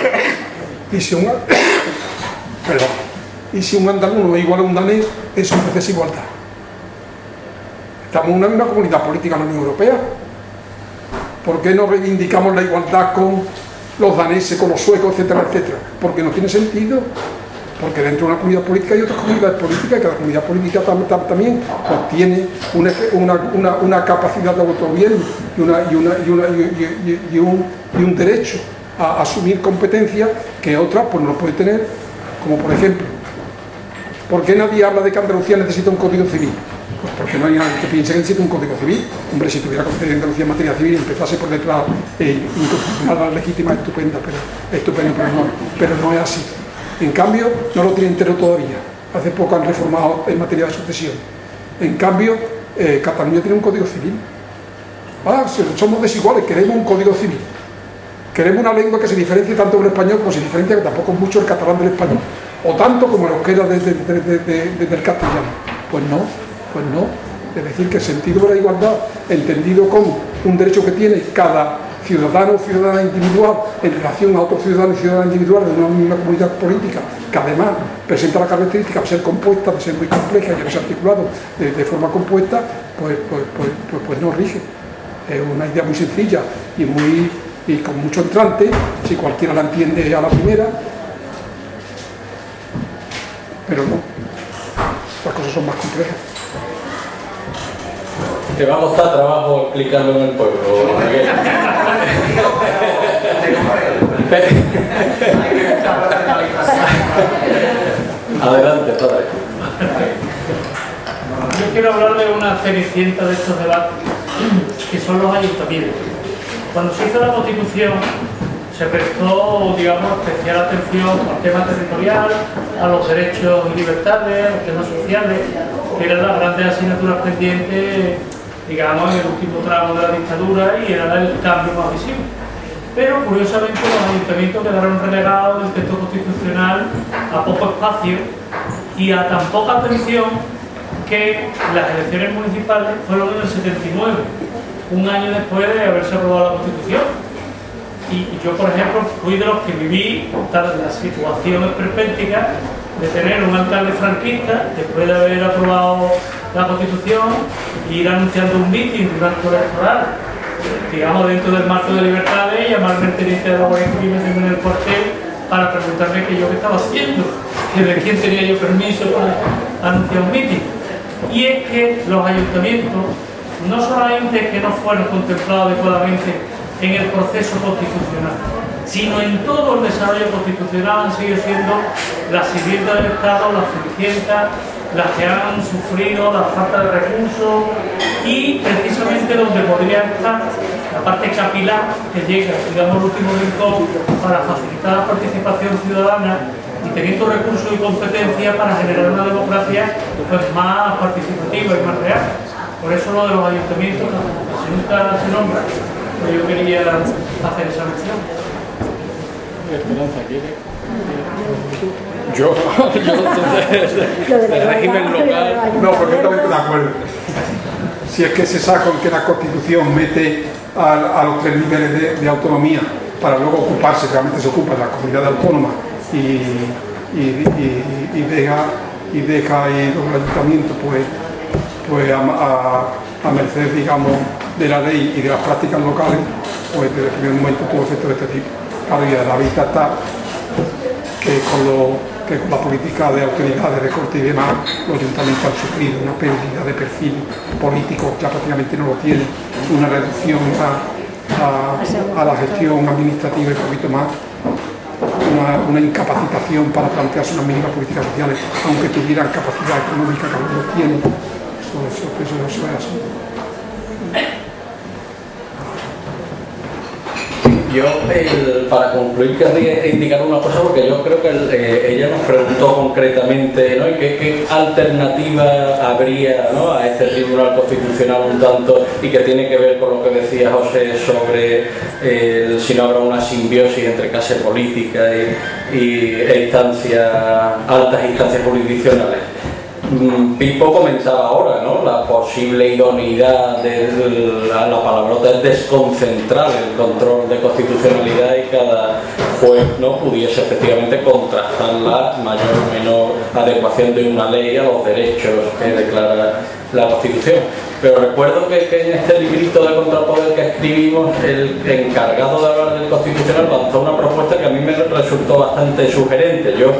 y si un perdón, y si un andaluz no es igual a un danés, eso es desigualdad. Estamos en una misma comunidad política en la Unión Europea. ¿Por qué no reivindicamos la igualdad con los daneses, con los suecos, etcétera, etcétera? Porque no tiene sentido. Porque dentro de una comunidad política hay otras comunidades políticas y cada comunidad política también obtiene una, una, una, una capacidad de autogobierno y, una, y, una, y, una, y, y, y, un, y un derecho a asumir competencias que otras pues no puede tener, como por ejemplo, ¿por qué nadie habla de que Andalucía necesita un código civil? Pues porque no hay nadie que piense que necesita un código civil. Hombre, si tuviera competencia en Andalucía en materia civil y empezase por detrás eh, inconstitucional, legítima, estupenda, pero, estupendo, pero no, pero no es así. En cambio, no lo tiene entero todavía. Hace poco han reformado en materia de sucesión. En cambio, eh, Cataluña tiene un código civil. Ah, somos desiguales, queremos un código civil. Queremos una lengua que se diferencie tanto del español como se diferencia, que tampoco es mucho el catalán del español. O tanto como lo que era desde de, de, de, de, de el castellano. Pues no, pues no. Es decir, que el sentido de la igualdad, entendido como un derecho que tiene cada ciudadano o ciudadana individual en relación a otro ciudadano y ciudadana individual de una misma comunidad política, que además presenta la característica de ser compuesta, de ser muy compleja y de ser articulado de, de forma compuesta, pues, pues, pues, pues, pues no rige. Es una idea muy sencilla y, muy, y con mucho entrante, si cualquiera la entiende a la primera, pero no, las cosas son más complejas. Te va a costar trabajo explicarlo en el pueblo, Miguel. Adelante, padre. Yo quiero hablar de una cenicienta de estos debates, que son los ayuntamientos. Cuando se hizo la Constitución se prestó, digamos, especial atención al tema territorial, a los derechos y libertades, a los temas sociales, que eran las grandes asignaturas pendientes, digamos, en el último tramo de la dictadura y era el cambio más visible. Pero curiosamente los ayuntamientos quedaron relegados del texto constitucional a poco espacio y a tan poca atención que las elecciones municipales fueron en el setenta y nueve, un año después de haberse aprobado la Constitución. Y yo, por ejemplo, fui de los que viví la situación esperpéntica de tener un alcalde franquista después de haber aprobado la Constitución e ir anunciando un mitin de un acto electoral, digamos, dentro del marco de libertades, y llamarme el teniente de la Guardia Civil y meterme en el cuartel para preguntarme qué yo qué estaba haciendo, que de quién tenía yo permiso para anunciar un mitin. Y es que los ayuntamientos no solamente que no fueron contemplados adecuadamente en el proceso constitucional, sino en todo el desarrollo constitucional han seguido siendo las sirvientas del Estado, las cenicientas, las que han sufrido la falta de recursos y precisamente donde podría estar la parte capilar que llega, digamos, al último rincón para facilitar la participación ciudadana y teniendo recursos y competencia para generar una democracia pues, más participativa y más real. Por eso lo de los ayuntamientos, que nunca se nombra, pues yo quería hacer esa mención. Esperanza, ¿quiere? Yo, yo del régimen local. No, perfectamente de acuerdo. Si es que se saca en que la Constitución mete a, a los tres niveles de, de autonomía para luego ocuparse, realmente se ocupa de la comunidad autónoma y, y, y, y deja y deja ahí los ayuntamientos pues, pues a, a, a merced, digamos, de la ley y de las prácticas locales, pues desde el primer momento tuvo efectos de este tipo. Claro, y a la vista está que con, lo, que con la política de autoridad, de recorte y demás, los ayuntamientos han sufrido una pérdida de perfil político, ya prácticamente no lo tienen, una reducción a, a, a la gestión administrativa y un poquito más, una, una incapacitación para plantearse unas mínimas políticas sociales, aunque tuvieran capacidad económica, que no lo tienen. Eso, eso, eso, eso es así. Yo, el, para concluir, querría indicar una cosa, porque yo creo que el, eh, ella nos preguntó concretamente, ¿no? ¿Y qué, qué alternativa habría, ¿no? a este Tribunal Constitucional un tanto, y que tiene que ver con lo que decía José sobre eh, si no habrá una simbiosis entre clase política y, y e instancias, altas instancias jurisdiccionales? Pipo comentaba ahora, ¿no? La posible idoneidad de la, la palabrota es desconcentrar el control de constitucionalidad y cada juez, ¿no? pudiese efectivamente contrastar la mayor o menor adecuación de una ley a los derechos que declara la Constitución. Pero recuerdo que, que en este librito de contrapoder que escribimos, el encargado de hablar del Constitucional lanzó una propuesta que a mí me resultó bastante sugerente. Yo,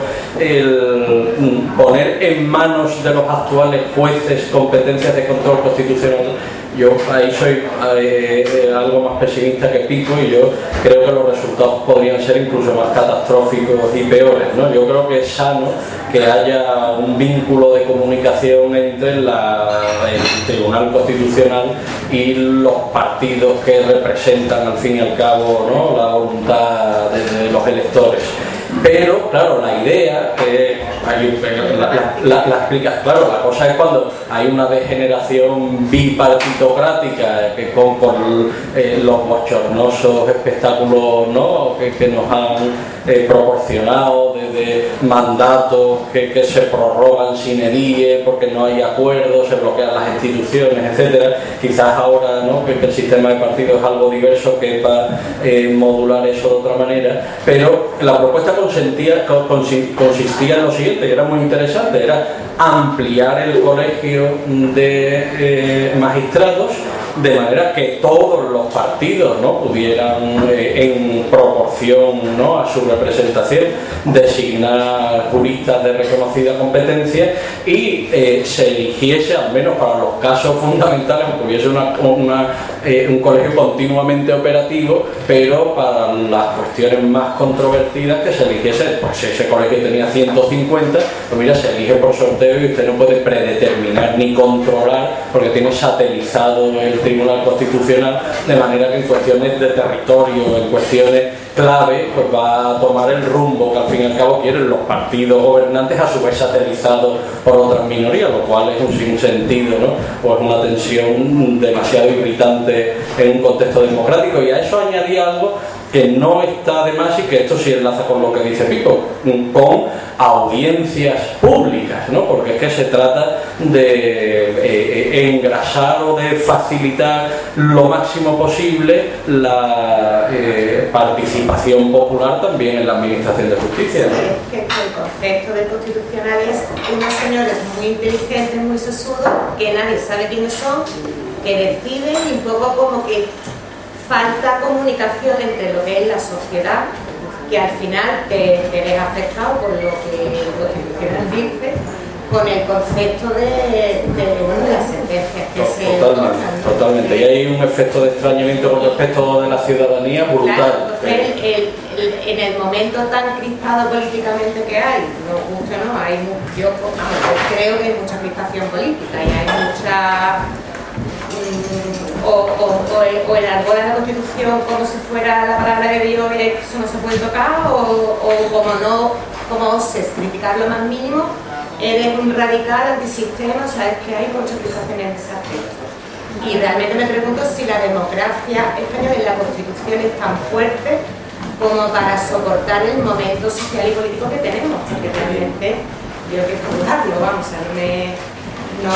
el poner en manos de los actuales jueces competencias de control constitucional, yo ahí soy eh, algo más pesimista que Pico, y yo creo que los resultados podrían ser incluso más catastróficos y peores, ¿no? Yo creo que es sano que haya un vínculo de comunicación entre la, el Tribunal Constitucional y los partidos que representan al fin y al cabo, ¿no? la voluntad de, de los electores. Pero, claro, la idea que hay, la, la, la, la explicas, claro, la cosa es cuando hay una degeneración bipartitocrática que con, con eh, los bochornosos espectáculos, ¿no? que, que nos han eh, proporcionado desde mandatos que, que se prorrogan sin edie porque no hay acuerdos, se bloquean las instituciones, etcétera. Quizás ahora, ¿no? que, que el sistema de partidos es algo diverso, que va a eh, modular eso de otra manera, pero la propuesta consistía, consistía en lo siguiente, que era muy interesante, era ampliar el colegio de eh, magistrados de manera que todos los partidos, ¿no? pudieran eh, en proporción, ¿no? a su representación designar juristas de reconocida competencia y eh, se eligiese, al menos para los casos fundamentales, aunque hubiese una, una, eh, un colegio continuamente operativo, pero para las cuestiones más controvertidas que se eligiese, pues si ese colegio tenía ciento cincuenta, pues mira, se elige por sorteo y usted no puede predeterminar ni controlar porque tiene satelizado el Tribunal Constitucional, de manera que en cuestiones de territorio, en cuestiones clave, pues va a tomar el rumbo que al fin y al cabo quieren los partidos gobernantes, a su vez satelizados por otras minorías, lo cual es un sinsentido, ¿no? O es una tensión demasiado irritante en un contexto democrático. Y a eso añadía algo que no está de más, y que esto sí enlaza con lo que dice Pico, con audiencias públicas, ¿no? Porque es que se trata de eh, engrasar o de facilitar lo máximo posible la eh, participación popular también en la administración de justicia, ¿no? Es que el concepto de constitucional es unos señores muy inteligentes, muy sesudos, que nadie sabe quiénes son, que deciden, y un poco como que falta comunicación entre lo que es la sociedad, que al final te, te ves afectado por lo que el Constitucional dice, con el concepto de, de, bueno, de las sentencias que Totalmente, se tocan. Totalmente, y hay un efecto de extrañamiento con respecto de la ciudadanía brutal. Claro, entonces el, el, el, en el momento tan crispado políticamente que hay, nos gusta o no, hay mu- yo, vamos, yo creo que hay mucha crispación política y hay mucha... O, o, o, el, o el árbol de la Constitución como si fuera la palabra de Dios y eso no se puede tocar, o, o como no, como oses criticar lo más mínimo, eres un radical antisistema. Sabes que hay muchas crispaciones en ese aspecto. Y realmente me pregunto si la democracia española en la Constitución es tan fuerte como para soportar el momento social y político que tenemos, porque realmente yo creo que es dudarlo, vamos, o sea, no me... No,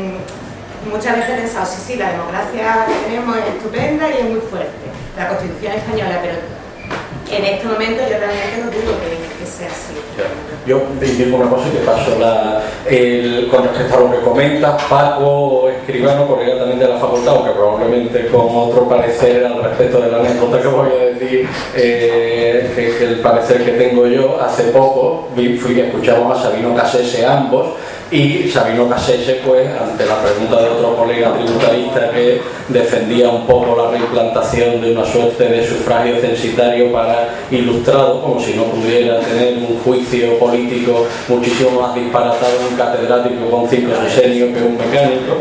muchas veces he pensado, sí, sí, la democracia que tenemos es estupenda y es muy fuerte, la Constitución española, pero en este momento yo realmente no dudo que, que sea así. Yo digo una cosa y te paso la, el, con respecto a lo que comentas, Paco Escribano, colega también de la facultad, aunque probablemente con otro parecer al respecto de la anécdota que voy a decir, eh, que, que el parecer que tengo yo, hace poco fui, fui escuchamos a Sabino Cassese ambos, y Sabino Cassese, pues, ante la pregunta de otro colega tributarista que defendía un poco la reimplantación de una suerte de sufragio censitario para ilustrados, como si no pudiera tener un juicio político muchísimo más disparatado un catedrático con cinco sesenios que un mecánico,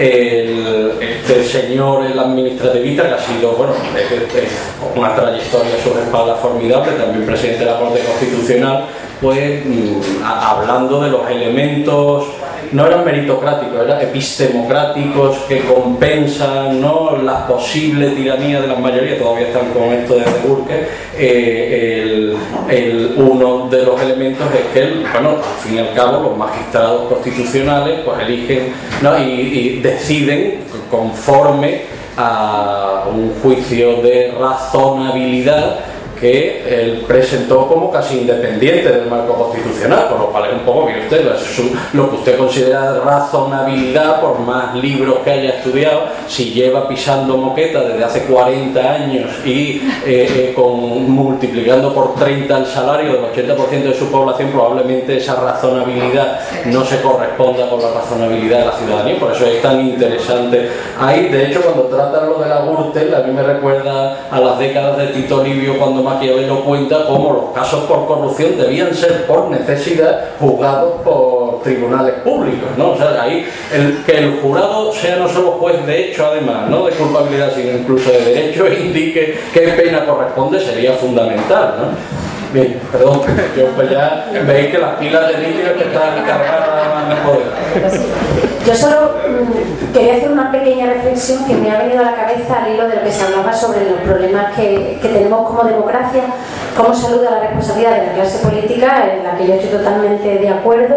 el, este señor, el administrativista, que ha sido, bueno, con una trayectoria a su espalda formidable, también presidente de la Corte Constitucional, pues hablando de los elementos, no eran meritocráticos, eran epistemocráticos, que compensan, ¿no?, la posible tiranía de las mayorías. Todavía están con esto desde Burke. Eh, el, el, uno de los elementos es que, el, bueno, al fin y al cabo, los magistrados constitucionales pues eligen, ¿no?, y, y deciden conforme a un juicio de razonabilidad que él presentó como casi independiente del marco constitucional, con lo cual es un poco, mire usted, su, lo que usted considera razonabilidad, por más libros que haya estudiado, si lleva pisando moqueta desde hace cuarenta años y eh, eh, con, multiplicando por treinta el salario del ochenta por ciento de su población, probablemente esa razonabilidad no se corresponda con la razonabilidad de la ciudadanía. Por eso es tan interesante ahí. De hecho, cuando tratan lo de la Gürtel, a mí me recuerda a las décadas de Tito Livio, cuando Maquiavelo cuenta cómo los casos por corrupción debían ser por necesidad juzgados por tribunales públicos, ¿no? O sea, ahí el, que el jurado sea no solo juez de hecho, además, no de culpabilidad, sino incluso de derecho, e indique qué pena corresponde, sería fundamental, ¿no? Bien, perdón, yo pues ya veis que las pilas de litio que están cargadas de poder. Yo solo mmm, quería hacer una pequeña reflexión que me ha venido a la cabeza al hilo de lo que se hablaba sobre los problemas que, que tenemos como democracia, cómo saluda la responsabilidad de la clase política, en la que yo estoy totalmente de acuerdo.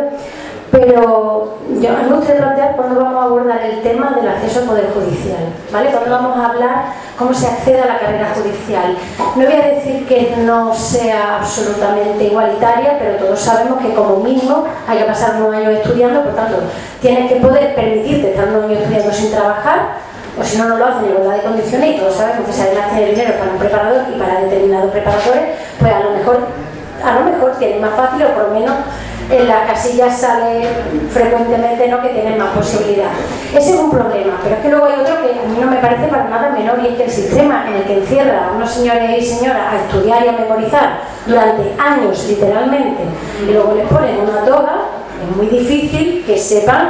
Pero yo, a mí me gustaría plantear cuándo vamos a abordar el tema del acceso al Poder Judicial, ¿vale? Cuándo vamos a hablar cómo se accede a la carrera judicial. No voy a decir que no sea absolutamente igualitaria, pero todos sabemos que como mínimo hay que pasar unos años estudiando, por tanto, tienes que poder permitirte estar unos años estudiando sin trabajar, o si no, no lo hacen en igualdad de condiciones, y todos sabemos que se además tener dinero para un preparador y para determinados preparadores, pues a lo mejor, a lo mejor tienen más fácil, o por lo menos en las casillas sale frecuentemente, ¿no?, que tienen más posibilidad. Ese es un problema, pero es que luego hay otro que a mí no me parece para nada menor, y es que el sistema en el que encierra a unos señores y señoras a estudiar y a memorizar durante años literalmente, y luego les ponen una toga, es muy difícil que sepan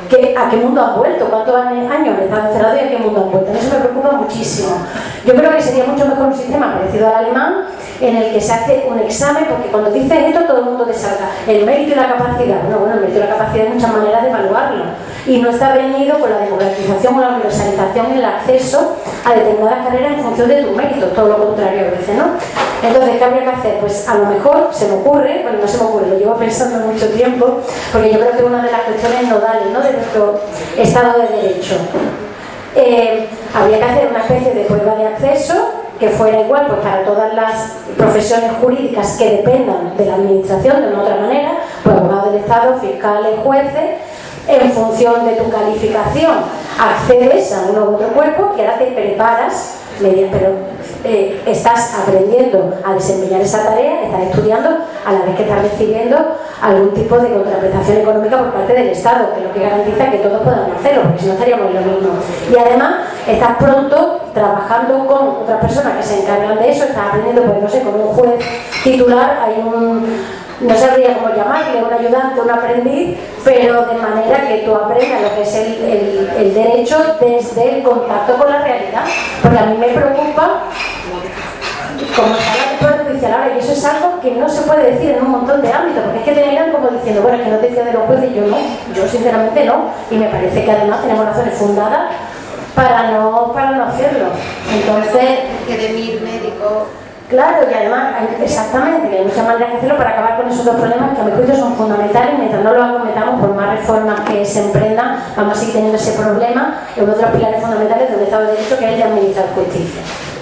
¿qué, ¿a qué mundo han vuelto? ¿Cuántos años han estado encerrados y a qué mundo han vuelto? Eso me preocupa muchísimo. Yo creo que sería mucho mejor un sistema parecido al alemán, en el que se hace un examen, porque cuando dices esto todo el mundo te salga el mérito y la capacidad. Bueno, bueno, el mérito y la capacidad hay muchas maneras de evaluarlo, y no está reñido con la democratización o la universalización en el acceso a determinadas carreras en función de tus méritos, todo lo contrario a veces, ¿no? Entonces, ¿qué habría que hacer? Pues a lo mejor se me ocurre, bueno, no se me ocurre, lo llevo pensando mucho tiempo, porque yo creo que es una de las cuestiones nodales, ¿no?, de nuestro Estado de Derecho. Eh, habría que hacer una especie de prueba de acceso que fuera igual pues para todas las profesiones jurídicas que dependan de la administración de una otra manera, pues abogados del Estado, fiscales, jueces. En función de tu calificación accedes a uno u otro cuerpo que ahora te preparas, pero eh, estás aprendiendo a desempeñar esa tarea, estás estudiando a la vez que estás recibiendo algún tipo de contraprestación económica por parte del Estado, que es lo que garantiza que todos podamos hacerlo, porque si no estaríamos en lo mismo. Y además estás pronto trabajando con otras personas que se encargan de eso, estás aprendiendo, pues no sé, con un juez titular, hay un... no sabría cómo llamarle, un ayudante, un aprendiz, pero de manera que tú aprendas lo que es el, el, el derecho desde el contacto con la realidad. Porque a mí me preocupa como está la cultura judicial ahora, y eso es algo que no se puede decir en un montón de ámbitos, porque es que te miran como diciendo, bueno, es que no te fías de los jueces, y yo no, yo sinceramente no, y me parece que además tenemos razones fundadas para no, para no hacerlo. Entonces, que de mil médicos. Claro, y además, exactamente, que hay muchas maneras de hacerlo para acabar con esos dos problemas que a mi juicio son fundamentales. Mientras no los acometamos, por más reformas que se emprendan, vamos a seguir teniendo ese problema en uno de los pilares fundamentales de un Estado de Derecho, que es el de administrar justicia.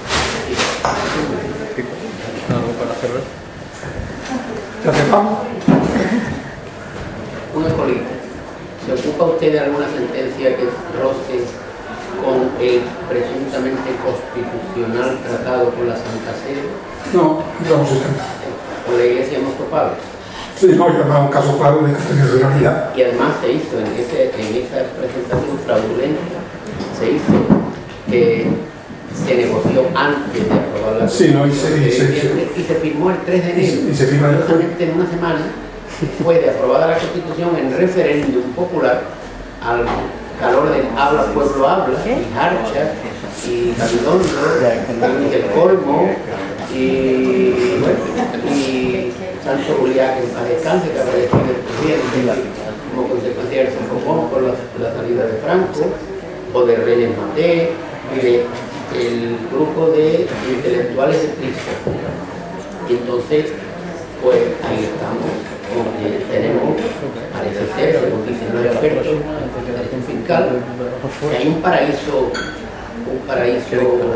¿Ya cerramos? Una colita. ¿Se ocupa usted de alguna sentencia que roce con el presuntamente constitucional tratado por la Santa Sede? No, no sé. ¿Con la Iglesia moscopal? Sí, no, y además un caso claro de constitucionalidad. Y además se hizo en, ese, en esa presentación fraudulenta, se hizo que se negoció antes de aprobar la sí, no, y, se, y, se, y se firmó el tres de enero. Y se firmó el Justamente en una semana fue de aprobada la Constitución en referéndum popular al calor del habla, pueblo habla, y Harcha, y Gabilondo, y el Colmo, y, bueno, y Santo Julián, que en paz descanse, que apareció en el presidente como consecuencia del sofocón por la, la salida de Franco, o de Reyes Maté, y de el grupo de intelectuales de Cristo. Entonces, pues ahí estamos, porque tenemos, parece ser, según dicen los expertos en derecho fiscal, que hay un paraíso, un paraíso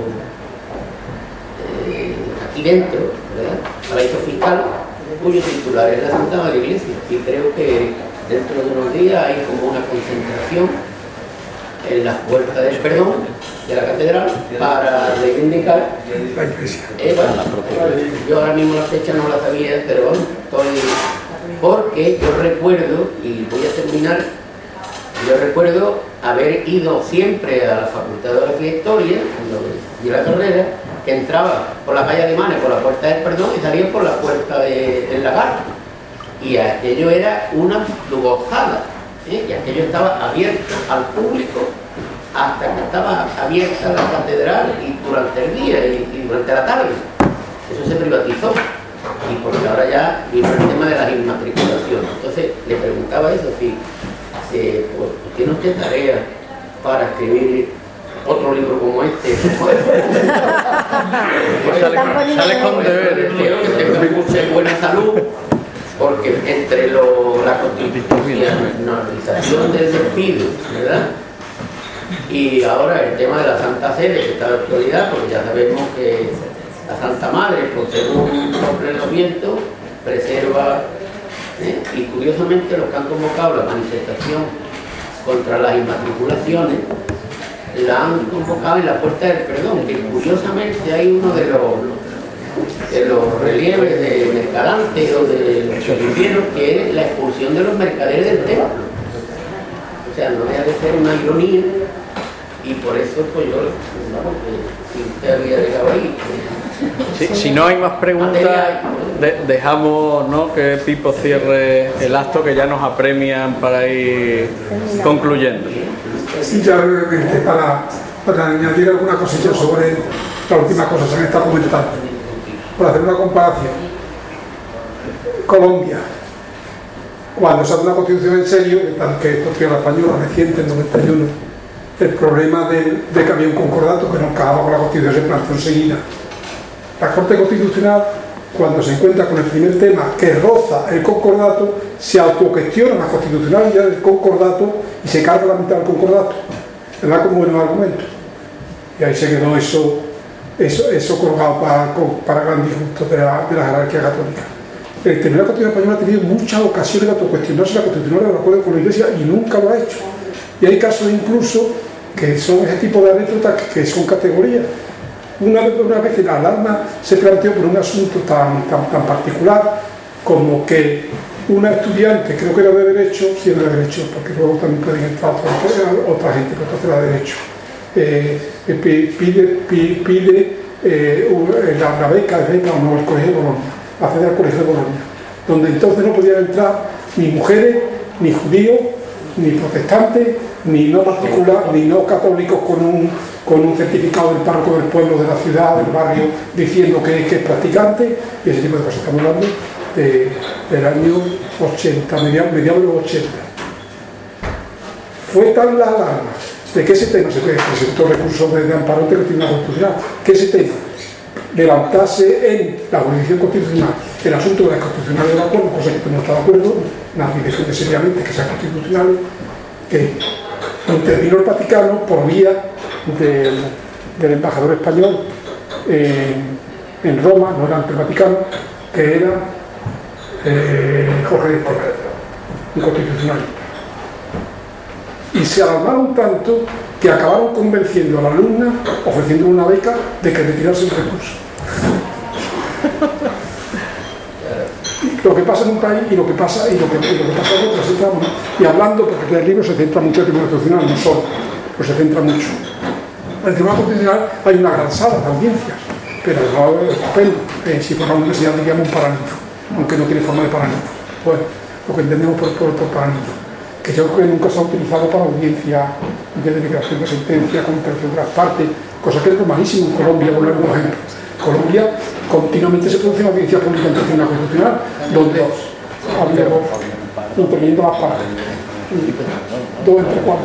eh, aquí dentro, ¿verdad? Paraíso fiscal, cuyo titular es la Santa Madre Iglesia, y creo que dentro de unos días hay como una concentración en las puertas del perdón de la catedral para reivindicar eh, bueno, yo ahora mismo la fecha no la sabía, pero bueno, estoy porque yo recuerdo, y voy a terminar, yo recuerdo haber ido siempre a la Facultad de Geografía e Historia cuando di la carrera, que entraba por la calle Alemana por la puerta del perdón y salía por la puerta de, del lagar, y aquello era una gozada, ¿eh? Y aquello estaba abierto al público hasta que estaba abierta la catedral y durante el día y, y durante la tarde. Eso se privatizó, y porque ahora ya vino el tema de las inmatriculaciones. Entonces le preguntaba eso, si, si pues, tiene usted tarea para escribir otro libro como este. Sale con deberes. Quiero que tenga mucha y buena salud, porque entre lo, la constitucionalización del despido, ¿verdad?, y ahora el tema de la Santa Sede, que está de actualidad, porque ya sabemos que la Santa Madre, pues según soplen los vientos, preserva, ¿eh? Y curiosamente los que han convocado la manifestación contra las inmatriculaciones la han convocado en la Puerta del Perdón, que curiosamente hay uno de los de los relieves de Mercadante o de los choricieros, que es la expulsión de los mercaderes del templo. O sea, no deja de ser una ironía, y por eso pues yo, no, porque si usted había llegado ahí, pues, si, si no hay más preguntas, material, de, dejamos, ¿no?, que Pipo cierre el acto, que ya nos apremian para ir concluyendo. Sí, ya brevemente, para, para añadir alguna cosilla sobre las últimas cosas que se han estado comentando, por hacer una comparación. Colombia, cuando se hace una constitución en serio, que esto fue la española reciente, en noventa y uno, el problema de, de que había un concordato que no encajaba con la constitución se planteó enseguida. La Corte Constitucional, cuando se encuentra con el primer tema que roza el concordato, se autocuestiona la constitucionalidad del concordato y se carga la mitad del concordato. ¿Verdad? Como buenos argumentos. Y ahí se quedó eso, eso, eso colgado para, para gran disgusto de la, de la jerarquía católica. El Tribunal Constitucional Español ha tenido muchas ocasiones de autocuestionarse la constitucionalidad de acuerdo con la Iglesia y nunca lo ha hecho. Y hay casos incluso que son ese tipo de anécdotas que son categorías. Una, una vez la alarma se planteó por un asunto tan, tan, tan particular como que una estudiante, creo que era de Derecho, sí era de Derecho, porque luego también pueden entrar otra, otra gente, pero entonces era de Derecho, eh, pide, pide, pide eh, la, la beca de beca o no, el Colegio de Bolonia, acceder al Colegio de Bolonia, donde entonces no podían entrar ni mujeres, ni judíos, ni protestantes, ni no matriculados, ni no católicos con un, con un certificado del párroco del pueblo, de la ciudad, del barrio, diciendo que, que es practicante, y ese tipo de cosas. Estamos hablando de, del año ochenta, mediados mediado de los ochenta. Fue tal la alarma de que ese tema se presentó recursos de, de amparo ante el Tribunal Constitucional, que ese tema levantase en la jurisdicción constitucional el asunto de la constitucionalidad del acuerdo, cosa que no está de acuerdo, nadie defiende seriamente que sea constitucional, que intervino el Vaticano por vía del, del embajador español en, en Roma, no era ante el Vaticano, que era eh, Jorge de Esteban, un constitucional. Y se alarmaron tanto que acabaron convenciendo a la alumna, ofreciéndole una beca, de que retirase el recurso. Lo que pasa en un país y lo que pasa y lo que, y lo que pasa en otras, estamos, y hablando, porque en el libro se centra mucho en el Tribunal Constitucional, no solo, pues se centra mucho. En el Tribunal Constitucional hay una gran sala de audiencias, pero no el papel, eh, si fuera una universidad diríamos un paraninfo, aunque no tiene forma de paraninfo. Bueno, lo que entendemos por, por, por paraninfo, que yo creo que nunca se ha utilizado para audiencia de deliberación de sentencia, con intervención de las partes, cosa que es normalísimo en Colombia, por ejemplo. Colombia continuamente se produce una audiencia pública en el Tribunal Constitucional, donde había interviniendo las partes. Dos entre cuatro.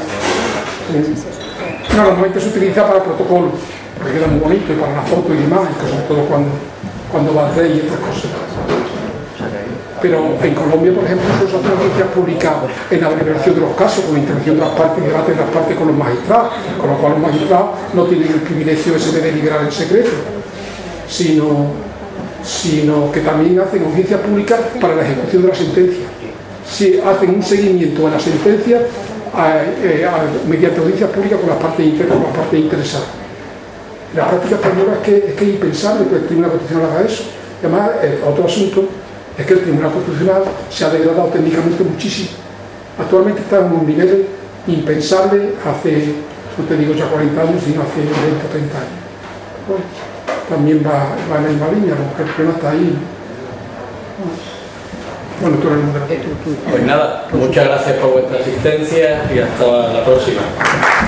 No, normalmente se utiliza para protocolo, porque queda muy bonito, y para la foto y demás, y sobre todo cuando, cuando va el rey y estas cosas. Pero en Colombia, por ejemplo, se usa una audiencia pública en la deliberación de los casos, con la intervención de las partes y debate de las partes con los magistrados, con lo cual los magistrados no tienen el privilegio ese de deliberar en secreto, sino, sino que también hacen audiencia pública para la ejecución de la sentencia. Si hacen un seguimiento de la sentencia a, eh, a, mediante audiencia pública con las partes, inter, con las partes interesadas. La práctica española es que, es que es impensable que el Tribunal Constitucional haga eso. Además, eh, otro asunto es que el Tribunal Constitucional se ha degradado técnicamente muchísimo. Actualmente está en un nivel impensable hace, no te digo ya cuarenta años, sino hace veinte o treinta años. Bueno, también va, va en la misma línea, porque el problema está ahí. Bueno, tú eres el modelo. Pues nada, muchas gracias por vuestra asistencia y hasta la próxima.